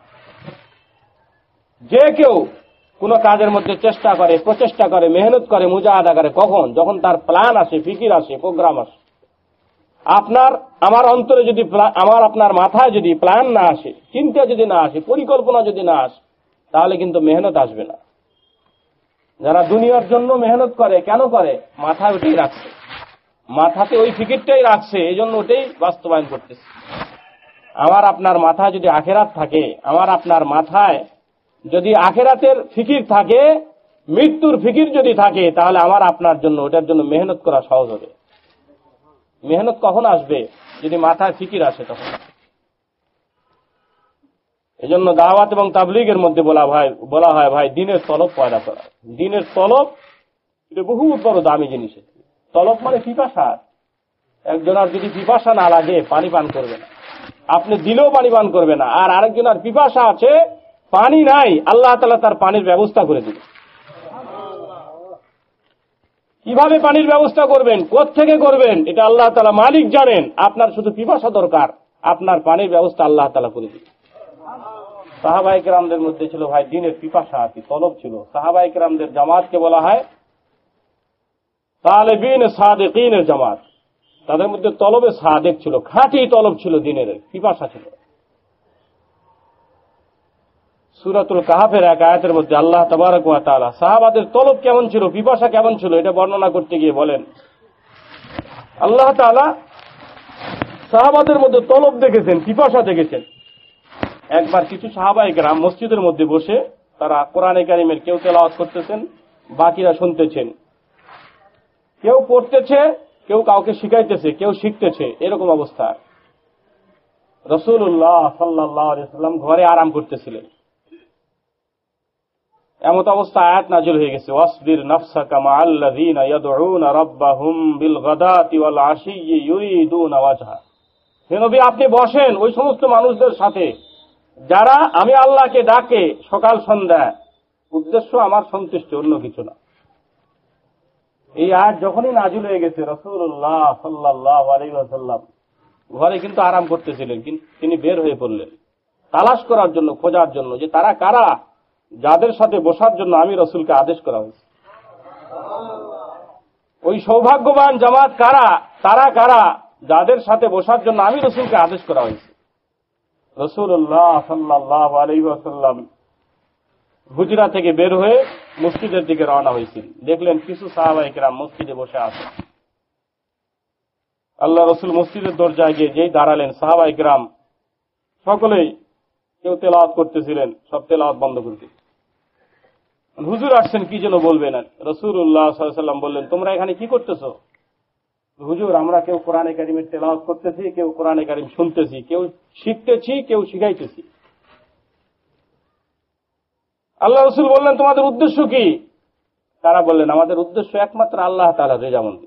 যে কেউ কোন কাজের মধ্যে চেষ্টা করে, প্রচেষ্টা করে, মেহনত করে, মুজাহাদা করে, কখন? যখন তার প্ল্যান আসে, ফিকির আসে, প্রোগ্রাম আসে। আপনার আমার অন্তরে যদি আমার আপনার মাথায় যদি প্ল্যান না আসে, চিন্তা যদি না আসে, পরিকল্পনা যদি না আসে, তাহলে কিন্তু মেহনত আসবে না। যারা দুনিয়ার জন্য মেহনত করে, কেন করে? মাথায় ওটাই রাখছে, মাথাতে ওই ফিকিরটাই রাখছে, এই জন্য ওটাই বাস্তবায়ন করতেছে। আমার আপনার মাথায় যদি আখেরাত থাকে, আমার আপনার মাথায় যদি আখেরাতের ফিকির থাকে, মৃত্যুর ফিকির যদি থাকে, তাহলে আমার আপনার জন্য ওটার জন্য মেহনত করা সহজ হবে। মেহনত কখন আসবে? যদি মাথায় ফিকির আসে তখন। এই জন্য দাওয়াত এবং তাবলীগের মধ্যে বলা ভাই বলা হয় ভাই দ্বীনের তলব পয়দা করা। দ্বীনের তলব এটা বহু বড় দামি জিনিস। তলব মানে পিপাসা। একজন আর যদি পিপাসা না লাগে পানি পান করবে না, আপনি দিলেও পানি পান করবে না। আর আরেকজন আর পিপাসা আছে, পানি নাই, আল্লাহ তাআলা তার পানির ব্যবস্থা করে দিবে। কিভাবে পানির ব্যবস্থা করবেন, কোত্থেকে করবেন, এটা আল্লাহ তাআলা মালিক জানেন। আপনার শুধু পিপাসা দরকার, আপনার পানির ব্যবস্থা আল্লাহ তাআলা করে দিবে। সাহাবায়ে কেরামদের মধ্যে ছিল ভাই দ্বীনের পিপাসা আছে, তলব ছিল। সাহাবায়ে কেরামদের জামাতকে বলা হয় তালেবিন সাদিকিনের জামাত। তাদের মধ্যে তলবে সাদেক ছিল, খাঁটি তলব ছিল, দ্বীনের পিপাসা ছিল। সূরাতুল কাহফের এক আয়াতের মধ্যে আল্লাহ তাবারক ওয়া তাআলা সাহাবাদের তলব কেমন ছিল, পিপাসা কেমন ছিল, এটা বর্ণনা করতে গিয়ে বলেন, আল্লাহ তাআলা সাহাবাদের মধ্যে তলব দেখেছেন, পিপাসা দেখেছেন। একবার কিছু সাহাবায়ে কেরাম মসজিদের মধ্যে বসে তারা কোরআনে কারীমের কেউ তেলাওয়াত করতেছেন, বাকিরা শুনতেছেন। কেউ পড়তেছে, কেউ কাউকে শিখাইতেছে, কেউ শিখতেছে, এরকম অবস্থা। রাসূলুল্লাহ সাল্লাল্লাহু আলাইহি ওয়াসাল্লাম ঘরে আরাম করতেছিলেন। এমত অবস্থা আয়াত নাযিল হয়ে গেছে, ওয়াসবির নাফসাকা মাআল্লাযীনা ইয়াদউনা রাব্বাহুম বিল গাদাতি ওয়াল আশিয়্যি ইউরিদুনা ওয়াজহা। হে নবী, আপনি বসেন ওই সমস্ত মানুষদের সাথে যারা আমি আল্লাহকে ডাকে সকাল সন্ধ্যা, উদ্দেশ্য আমার সন্তুষ্টি, অন্য কিছু না। এই আয়াত যখনই নাযিল হয়ে গেছে, রাসূলুল্লাহ সাল্লাল্লাহু আলাইহি ওয়াসাল্লাম ঘরে কিন্তু আরাম করতেছিলেন, কিন্তু তিনি বের হয়ে পড়লেন তালাশ করার জন্য, খোঁজার জন্য যে তারা কারা, যাদের সাথে বসার জন্য আমি রাসূলকে আদেশ করা হয়েছে। ওই সৌভাগ্যবান জামাত কারা, তারা কারা যাদের সাথে বসার জন্য আমি রাসূলকে আদেশ করা হয়েছে। রাসূলুল্লাহ সাল্লাল্লাহু আলাইহি ওয়াসাল্লাম হুজরা থেকে বের হয়ে মসজিদের দিকে রওনা হয়েছিল। দেখলেন কিছু সাহাবায়ে কেরাম মসজিদে বসে আছে। আল্লাহ রাসূল মসজিদের দরজায় গিয়ে যেই দাঁড়ালেন, সাহাবায়ে কেরাম সকলেই কেউ তেলাওয়াত করতেছিলেন, সব তেলাওয়াত বন্ধ করে দিলেন। হুজুর আসছেন, কি যেন বলবেন। রাসূলুল্লাহ সাল্লাল্লাহু আলাইহি ওয়াসাল্লাম বললেন, তোমরা এখানে কি করতেছো? হুজুর, আমরা কেউ কোরআনে কারীমের তেলাওয়াত করতেছি, কেউ কোরআনে কারীম শুনতেছি, কেউ শিখতেছি, কেউ শিখাইতেছি। আল্লাহ রাসূল বললেন, তোমাদের উদ্দেশ্য কি? তারা বললেন, আমাদের উদ্দেশ্য একমাত্র আল্লাহ তাআলার রেজামন্দি।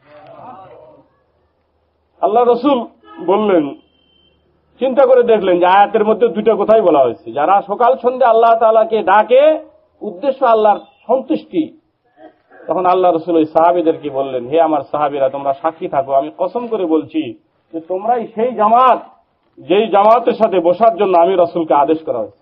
আল্লাহ রাসূল বললেন, চিন্তা করে দেখলেন যে আয়াতের মধ্যে দুইটা কথাই বলা হয়েছে, যারা সকাল সন্ধ্যা আল্লাহ তাআলাকে ডাকে, উদ্দেশ্য আল্লাহর সন্তুষ্টি। তখন আল্লাহ রাসূল ওই সাহাবীদেরকে বললেন, হে আমার সাহাবীরা, তোমরা সাক্ষী থাকো, আমি কসম করে বলছি যে তোমরাই সেই জামাত যেই জামাতের সাথে বসার জন্য আমি রাসূলকে আদেশ করা হয়েছে।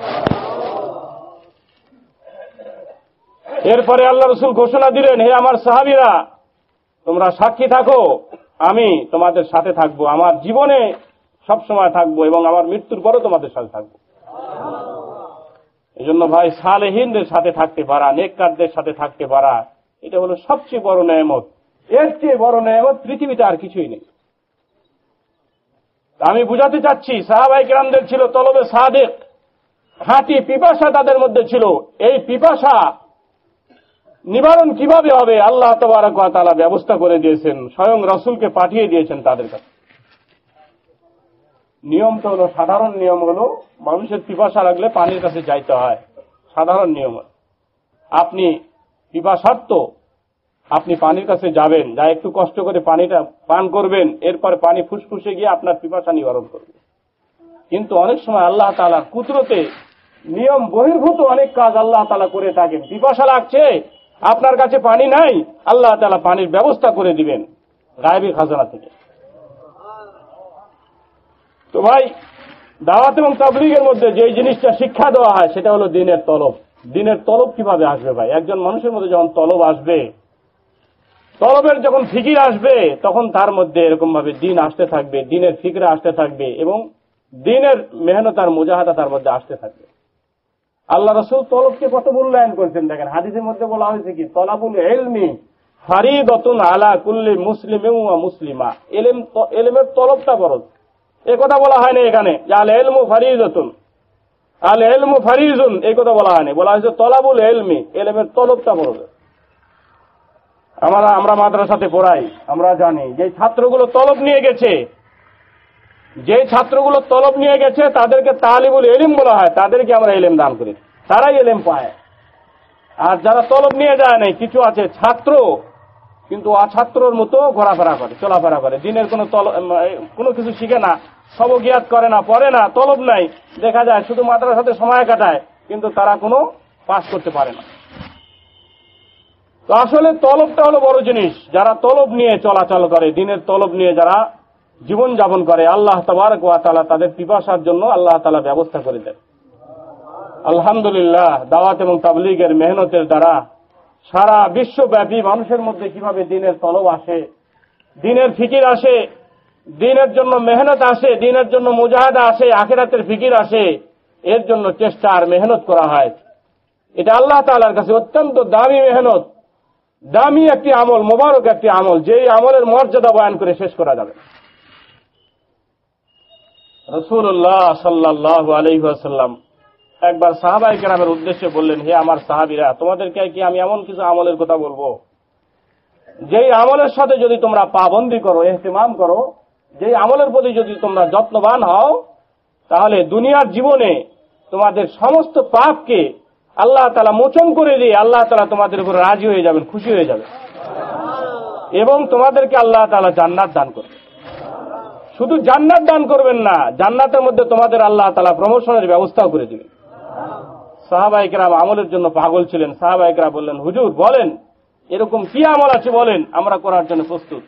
এরপরে আল্লাহ রাসূল ঘোষণা দিলেন, হে আমার সাহাবীরা, তোমরা সাক্ষী থাকো, আমি তোমাদের সাথে থাকবো, আমার জীবনে সবসময় থাকবো এবং আমার মৃত্যুর পরও তোমাদের সাথে থাকবো। এই জন্য ভাই, সালেহীনদের সাথে থাকতে পারা, নেককারদের সাথে থাকতে পারা, এটা হলো সবচেয়ে বড় নেয়ামত। এর চেয়ে বড় নেয়ামত পৃথিবীতে আর কিছুই নেই। আমি বুঝাতে চাচ্ছি, সাহাবায়ে কেরামদের ছিল তলবে সাদেক, খাঁটি পিপাসা তাদের মধ্যে ছিল। এই পিপাসা নিবারণ কিভাবে হবে? আল্লাহ তাবারক ওয়া তাআলা ব্যবস্থা করে দিয়েছেন, স্বয়ং রাসূলকে পাঠিয়ে দিয়েছেন তাদের কাছে। নিয়মটা হলো, সাধারণ নিয়ম হলো, মানুষের পিপাসা লাগলে পানির কাছে যাইতে হয়, সাধারণ নিয়ম। আপনি পিপাসার্ত, আপনি পানির কাছে যাবেন, যা একটু কষ্ট করে পানিটা পান করবেন, এরপর পানি ফুসফুসে গিয়ে আপনার পিপাসা নিবারণ করবে। কিন্তু অনেক সময় আল্লাহ তাআলার কুদরতে নিয়ম বহির্ভূত অনেক কাজ আল্লাহ তাআলা করে থাকেন। পিপাসা লাগছে, আপনার কাছে পানি নাই, আল্লাহ তাআলা পানির ব্যবস্থা করে দিবেন গায়েবী খাজানা থেকে। তো ভাই, দাওয়াত এবং তাবলীগের মধ্যে যে জিনিসটা শিক্ষা দেওয়া হয় সেটা হলো দ্বীনের তলব। দ্বীনের তলব কিভাবে আসবে ভাই? একজন মানুষের মধ্যে যখন তলব আসবে, তলবের যখন ফিকির আসবে তখন তার মধ্যে এরকম ভাবে দিন আসতে থাকবে, দিনের ফিকরা আসতে থাকবে এবং দিনের মেহনত আর মুজাহাদা তার মধ্যে আসতে থাকবে। আল্লাহ রাসূল তলবকে কত মূল্যায়ন করেছেন দেখেন। হাদিসের মধ্যে বলা হয়েছে কি, তলাবুল ইলমি ফারিদাতুন আলা কুল্লি মুসলিমিন ওয়া মুসলিমা। ইলম ইলমের তলবটা ফরজ, এই কথা বলা হয় না এখানে যে আল ইলমু ফারিদাতুন, আল ইলমু ফারিজুন, এই কথা বলা হয়নি। বলা হয়েছে তলাবুল ইলমি, ইলমের তলবটা ফরজ। আমরা আমরা মাদ্রাসাতে পড়াই, আমরা জানি যে ছাত্রগুলো তলব নিয়ে গেছে, যে ছাত্রগুলো তলব নিয়ে গেছে তাদেরকে তালিবুল ইলম বলা হয়, তাদেরকে আমরা ইলম দান করি, তারাই ইলম পায়। আর যারা তলব নিয়ে যায় নাই, কিছু আছে ছাত্র কিন্তু অছাত্রর মতো ঘোরাফেরা করে, চলাফেরা করে, দিনের কোনো কোনো কিছু শিখে না, সবকিয়াত করে না, পড়ে না, তলব নাই, দেখা যায় শুধু মাদ্রাসাতে সময় কাটায় কিন্তু তারা কোনো পাস করতে পারে না। তো আসলে তলবটা হলো বড় জিনিস। যারা তলব নিয়ে চলাচল করে, দিনের তলব নিয়ে যারা জীবন যাপন করে, আল্লাহ তাবারক ওয়া তাআলা তাদের পিপাসার জন্য আল্লাহ তাআলা ব্যবস্থা করে দেন। আলহামদুলিল্লাহ, দাওয়াত এবং তাবলীগের মেহনতের দ্বারা সারা বিশ্বব্যাপী মানুষের মধ্যে কিভাবে দিনের তলব আসে, দিনের ফিকির আসে, দিনের জন্য মেহনত আসে, দিনের জন্য মুজাহাদা আসে, আখিরাতের ফিকির আসে, এর জন্য চেষ্টা আর মেহনত করা হয়। এটা আল্লাহ তাআলার কাছে অত্যন্ত দামি মেহনত, দামি একটি আমল, মোবারক একটি আমল, যেই আমলের মর্যাদা বয়ান করে শেষ করা যাবে। রাসূলুল্লাহ সাল্লাল্লাহু আলাইহি ওয়াসাল্লাম একবার সাহাবায়ে কেরামের উদ্দেশ্যে বললেন, হে আমার সাহাবীরা, তোমাদেরকে কি আমি এমন কিছু আমলের কথা বলবো যেই আমলের সাথে যদি তোমরা পাবন্দি করো, ইহতিমাম করো, যেই আমলের প্রতি যদি তোমরা যত্নবান হও, তাহলে দুনিয়ার জীবনে তোমাদের সমস্ত পাপকে আল্লাহ তাআলা মোচন করে দিয়ে আল্লাহ তাআলা তোমাদের উপর রাজি হয়ে যাবেন, খুশি হয়ে যাবেন এবং তোমাদেরকে আল্লাহ তাআলা জান্নাত দান করবেন। শুধু জান্নাত দান করবেন না, জান্নাতের মধ্যে তোমাদের আল্লাহ তাআলা প্রমোশনের ব্যবস্থাও করে দিবেন। সাহাবায়ে কেরাম আমলের জন্য পাগল ছিলেন। সাহাবায়ে কেরাম বললেন, হুজুর বলেন এরকম কি আমল আছে বলেন, আমরা করার জন্য প্রস্তুত।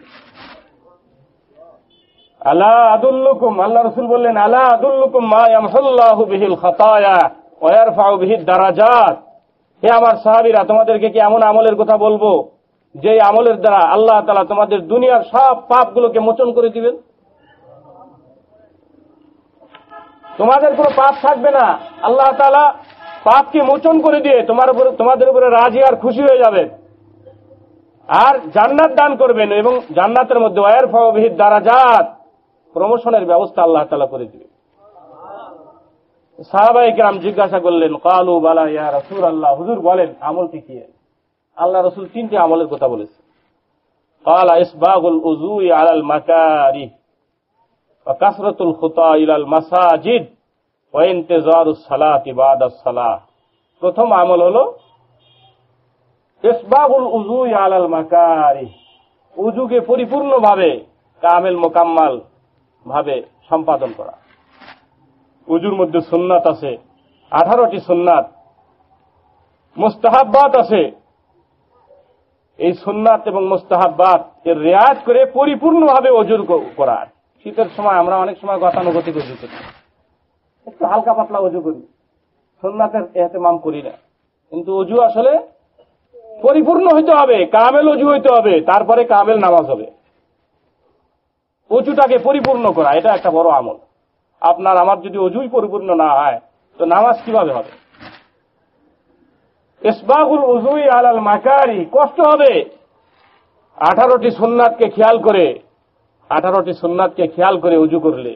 আলা আদুল্লুকুম, আল্লাহ রাসূল বললেন, আলা আদুল্লুকুম মা ইয়ামহুল্লাহু বিহিল খাতায়া ওয়া ইয়ারফাউ বিহিদ দারাজাত। হে আমার সাহাবীরা, তোমাদেরকে কি এমন আমলের কথা বলবো যে আমলের দ্বারা আল্লাহ তাআলা তোমাদের দুনিয়ার সব পাপগুলোকে মোচন করে দিবেন, তোমাদের কোনো পাপ থাকবে না, আল্লাহ তাআলা পাপকে মোচন করে দিয়ে তোমার উপরে তোমাদের উপরে রাজি আর খুশি হয়ে যাবেন, আর জান্নাত দান করবেন এবং জান্নাতের মধ্যে ওয়ারফাউ বিহিদ দারাজাত, প্রমোশনের ব্যবস্থা আল্লাহ তাআলা করে দিবেন। সাহাবায়ে কেরাম জিজ্ঞাসা করলেন, ক্বালু বালা ইয়া রাসূলুল্লাহ, হুজুর বলেন আমলটি কি? আল্লাহ রাসূল তিনটি আমলের কথা বলেছেন। ক্বালা ইসবাগুল উযুই আলাল মাকারিহ ওয়া কাসরাতুল খুতা ইলাল মাসাজিদ ওয়া ইনতিজারুস সালাতি বাদাস সালাহ। প্রথম আমল হলো ইসবাগুল উযুই আলাল মাকারিহ, উযুকে পরিপূর্ণভাবে কামেল মোকাম্মাল ভাবে সম্পাদন করা। উযুর মধ্যে সুন্নাত আছে, আঠারোটি সুন্নাত, মুস্তাহাব্বাত আছে। এই সুন্নাত এবং মুস্তাহাব্বাত এর রিয়ায়াত করে পরিপূর্ণভাবে ওযু করা। শীতের সময় আমরা অনেক সময় গতানুগতিক ওযু করি, একটু হালকা পাতলা ওযু করি, সুন্নাতের ইহতিমাম করি না। কিন্তু ওযু আসলে পরিপূর্ণ হইতে হবে, কামেল ওযু হইতে হবে, তারপরে কামেল নামাজ হবে। ওযুটাকে পরিপূর্ণ করা, এটা একটা বড় আমল। আপনার আমার যদি ওযুই পরিপূর্ণ না হয় তো নামাজ কিভাবে হবে? ইসবাগুল উযুই আলাল মাকারি, কষ্ট হবে। আঠারোটি সুন্নাতকে খেয়াল করে আঠারোটি সুন্নাতকে খেয়াল করে ওযু করলে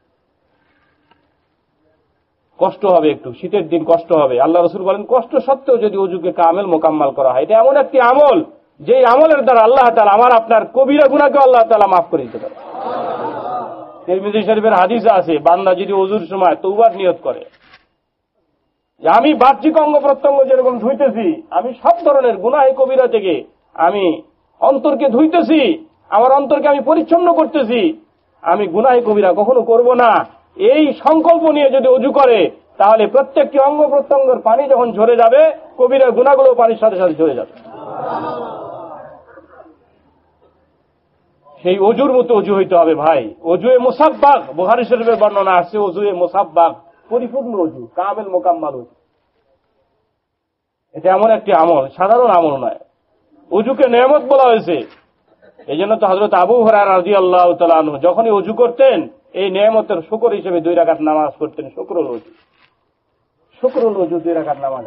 কষ্ট হবে, একটু শীতের দিন কষ্ট হবে। আল্লাহ রাসূল বলেন, কষ্ট সত্ত্বেও যদি ওযুকে কামেল মোকাম্মাল করা হয়, এটা এমন একটি আমল যে আমলের দ্বারা আল্লাহ তাআলা আমার আপনার কবিরা গুনাহকে আল্লাহ তাআলা মাফ করে দিতে পারে। তিরমিজি শরীফের হাদিসে আছে, বান্দা যদি ওযুর সময় তওবার নিয়ত করে যে আমি বাহ্যিক অঙ্গ প্রত্যঙ্গ যেরকম ধুইতেছি, আমি সব ধরনের গুনাহ কবিরা থেকে আমি অন্তরকে ধুইতেছি, আমার অন্তরকে আমি পরিচ্ছন্ন করতেছি, আমি গুনাহ কবিরা কখনো করব না, এই সংকল্প নিয়ে যদি ওযু করে, তাহলে প্রত্যেকটি অঙ্গ প্রত্যঙ্গের পানি যখন ঝরে যাবে, কবিরা গুনাহগুলো পানির সাথে সাথে ঝরে যাবে। সেই ওযুর মতো ওযু হইতে হবে ভাই। ওযুয়ে মুসাব্বাগ, বুখারী শরীফের বর্ণনা আছে, ওযুয়ে মুসাব্বাগ, পরিপূর্ণ ওযু, কামেল মোকাম্মাল ওযু। এটা এমন একটি আমল, সাধারণ আমল নয়। ওযুকে নেয়ামত বলা হয়েছে, এই জন্য তো হযরত আবু হুরায়রা রাদিয়াল্লাহু তাআলা আনহু যখনই ওযু করতেন এই নেয়ামতের শুকর হিসেবে দুই রাকাত নামাজ পড়তেন। শুকরুল ওযু, শুকরুল ওযু দুই রাকাত নামাজ।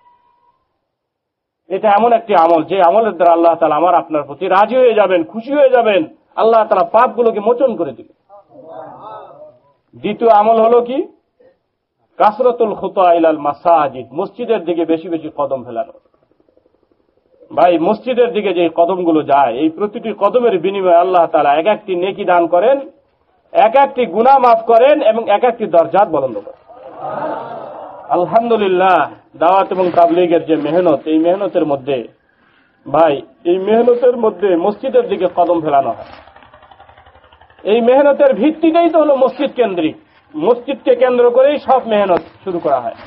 এটা এমন একটি আমল যে আমলের দ্বারা আল্লাহ তাআলা আমার আপনার প্রতি রাজি হয়ে যাবেন, খুশি হয়ে যাবেন, আল্লাহ তাআলা পাপগুলোকে মোচন করে দিবেন। দ্বিতীয় আমল হলো কি? কাসরাতুল খুতা ইলাল মাসাজিদ, মসজিদের দিকে বেশি বেশি কদম ফেলানো। ভাই মসজিদের দিকে যে কদমগুলো যায় এই প্রতিটি কদমের বিনিময়ে আল্লাহ তাআলা এক একটি নেকি দান করেন, এক একটি গুনাহ মাফ করেন এবং এক একটি দরজাত বুলন্দ করেন। আলহামদুলিল্লাহ, দাওয়াত এবং তাবলীগের যে মেহনত, এই মেহনতের মধ্যে ভাই এই মেহনতের মধ্যে মসজিদের দিকে কদম ফেলানো হয়। এই মেহনতের ভিত্তিটাই তো হলো মসজিদ কেন্দ্রিক, মসজিদকে কেন্দ্র করেই সব মেহনত শুরু করা হয়।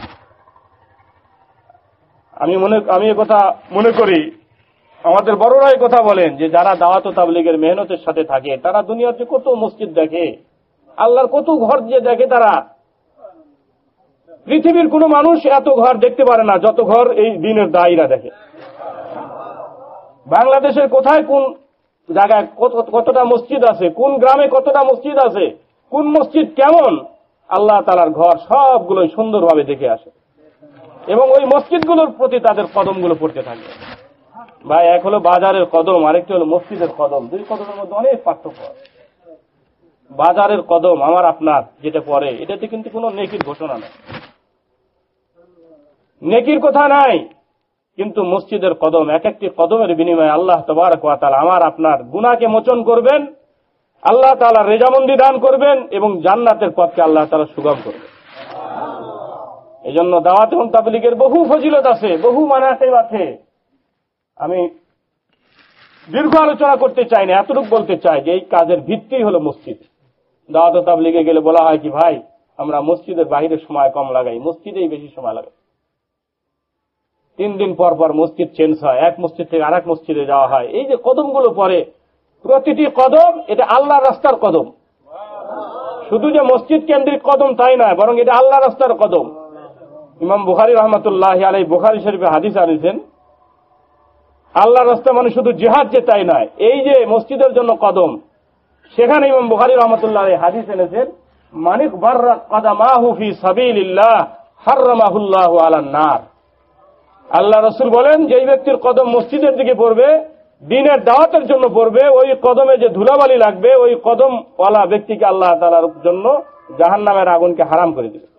আমি মনে আমি কথা মনে করি আমাদের বড়রাই কথা বলেন যে যারা দাওয়াত ও তাবলীগের মেহনতের সাথে থাকে তারা দুনিয়ার যে কত মসজিদ দেখে, আল্লাহর কত ঘর যে দেখে, তারা পৃথিবীর কোন মানুষ এত ঘর দেখতে পারে না যত ঘর এই দ্বীনের দায়ীরা দেখে। বাংলাদেশের কোথায় কোন জায়গায় কতটা মসজিদ আছে, কোন গ্রামে কতটা মসজিদ আছে, কোন মসজিদ কেমন, আল্লাহ তাআলার ঘর সবগুলোই সুন্দরভাবে দেখে আসে এবং ওই মসজিদগুলোর প্রতি তাদের কদমগুলো পড়তে থাকে। ভাই এক হলো বাজারের কদম, আরেকটি হলো মসজিদের কদম। দুই কদমের মধ্যে অনেক পার্থক্য। বাজারের কদম আমার আপনার যেটা পড়ে এটাতে কিন্তু কোনো নেকির ঘোষণা নেই, নেকির কথা নাই, কিন্তু মসজিদের কদম এক একটি কদমের বিনিময়ে আল্লাহ তাবারক ওয়া তাআলা আমার আপনার গুনাহকে মোচন করবেন, আল্লাহ তাআলা রেজামন্দি দান করবেন এবং জান্নাতের পথকে আল্লাহ তাআলা সুগম করবেন। এই জন্য দাওয়াত এবং তাবলীগের বহু ফজিলত আছে, বহু মানাকিব আছে। আমি দীর্ঘ আলোচনা করতে চাই না, এতটুকু বলতে চাই যে এই কাজের ভিত্তি হলো মসজিদ। দাওয়াত ও তাবলীগে গেলে বলা হয় কি ভাই আমরা মসজিদের বাইরে সময় কম লাগাই, মসজিদেই বেশি সময় লাগাই। তিন দিন পর পর মসজিদ চেঞ্জ হয়, এক মসজিদ থেকে আরেক মসজিদে যাওয়া হয়। এই যে কদমগুলো পরে প্রতিটি কদম এটা আল্লাহর রাস্তার কদম, শুধু যে মসজিদ কেন্দ্রিক কদম তাই নয়, বরং এটা আল্লাহর রাস্তার কদম। ইমাম বুখারী রাহমাতুল্লাহি আলাইহি বুখারী শরীফে হাদিস আনেছেন আল্লাহর রাস্তা মানে শুধু জিহাদ যে তাই নয়, এই যে মসজিদের জন্য কদম, সেখানে ইমাম বুখারী রাহমাতুল্লাহি আলাইহি হাদিস এনেছেন মানিক বাররা কদামাহু ফি সাবিলিল্লাহ হারামাহুল্লাহু আলান নার। আল্লাহ রাসূল বলেন যে এই ব্যক্তির কদম মসজিদের দিকে পড়বে, দ্বীনের দাওয়াতের জন্য পড়বে, ওই কদমে যে ধুলাবালি লাগবে ওই কদম ওয়ালা ব্যক্তিকে আল্লাহ তাআলার জন্য জাহান্নামের আগুনকে হারাম করে দিবে।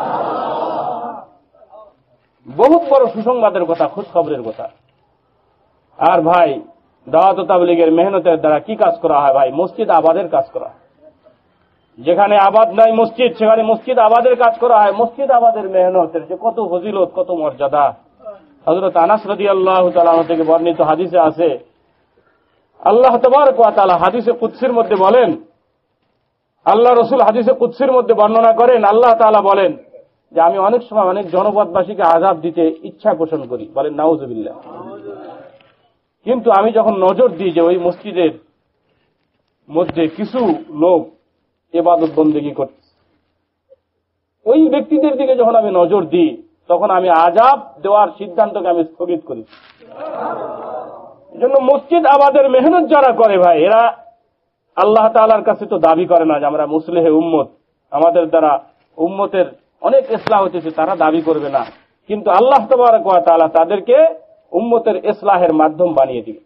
বহুত বড় সুসংবাদের কথা, খোঁজ খবরের কথা। আর ভাই দাওয়াত ও তাবলীগের মেহনতের দ্বারা কি কাজ করা হয়? ভাই মসজিদ আবাদের কাজ করা হয়। যেখানে আবাদ নাই মসজিদ, সেখানে মসজিদ আবাদের কাজ করা হয়। মসজিদ আবাদের মেহনতের যে কত ফজিলত, কত মর্যাদা। হযরত আনাস রাদিয়াল্লাহু তাআলা থেকে বর্ণিত হাদিসে আছে আল্লাহ তাবারক ওয়া তাআলা হাদিসে কুদসির মধ্যে বলেন, আল্লাহ রাসূল হাদিসে কুদসির মধ্যে বর্ণনা করেন, আল্লাহ তাআলা বলেন যে আমি অনেক সময় অনেক জনপদবাসীকে আযাব দিতে ইচ্ছা পোষণ করি, বলেন নাউযুবিল্লাহ। কিন্তু আমি যখন নজর দিই যে ওই মসজিদের মধ্যে কিছু লোক ইবাদত বন্দেগী করছে, ওই ব্যক্তিদের দিকে যখন আমি নজর দিই তখন আমি আযাব দেওয়ার সিদ্ধান্তকে আমি স্থগিত করি। এজন্য মসজিদ আবাদের মেহনত যারা করে ভাই এরা আল্লাহ তাআলার কাছে তো দাবি করে না যে আমরা মুসলিহে উম্মত, আমাদের দ্বারা উম্মতের অনেক ইসলাহ হতেছে, তারা দাবি করবে না, কিন্তু আল্লাহ তাবারক ওয়া তাআলা তাদেরকে উম্মতের ইসলাহের মাধ্যম বানিয়ে দিবে।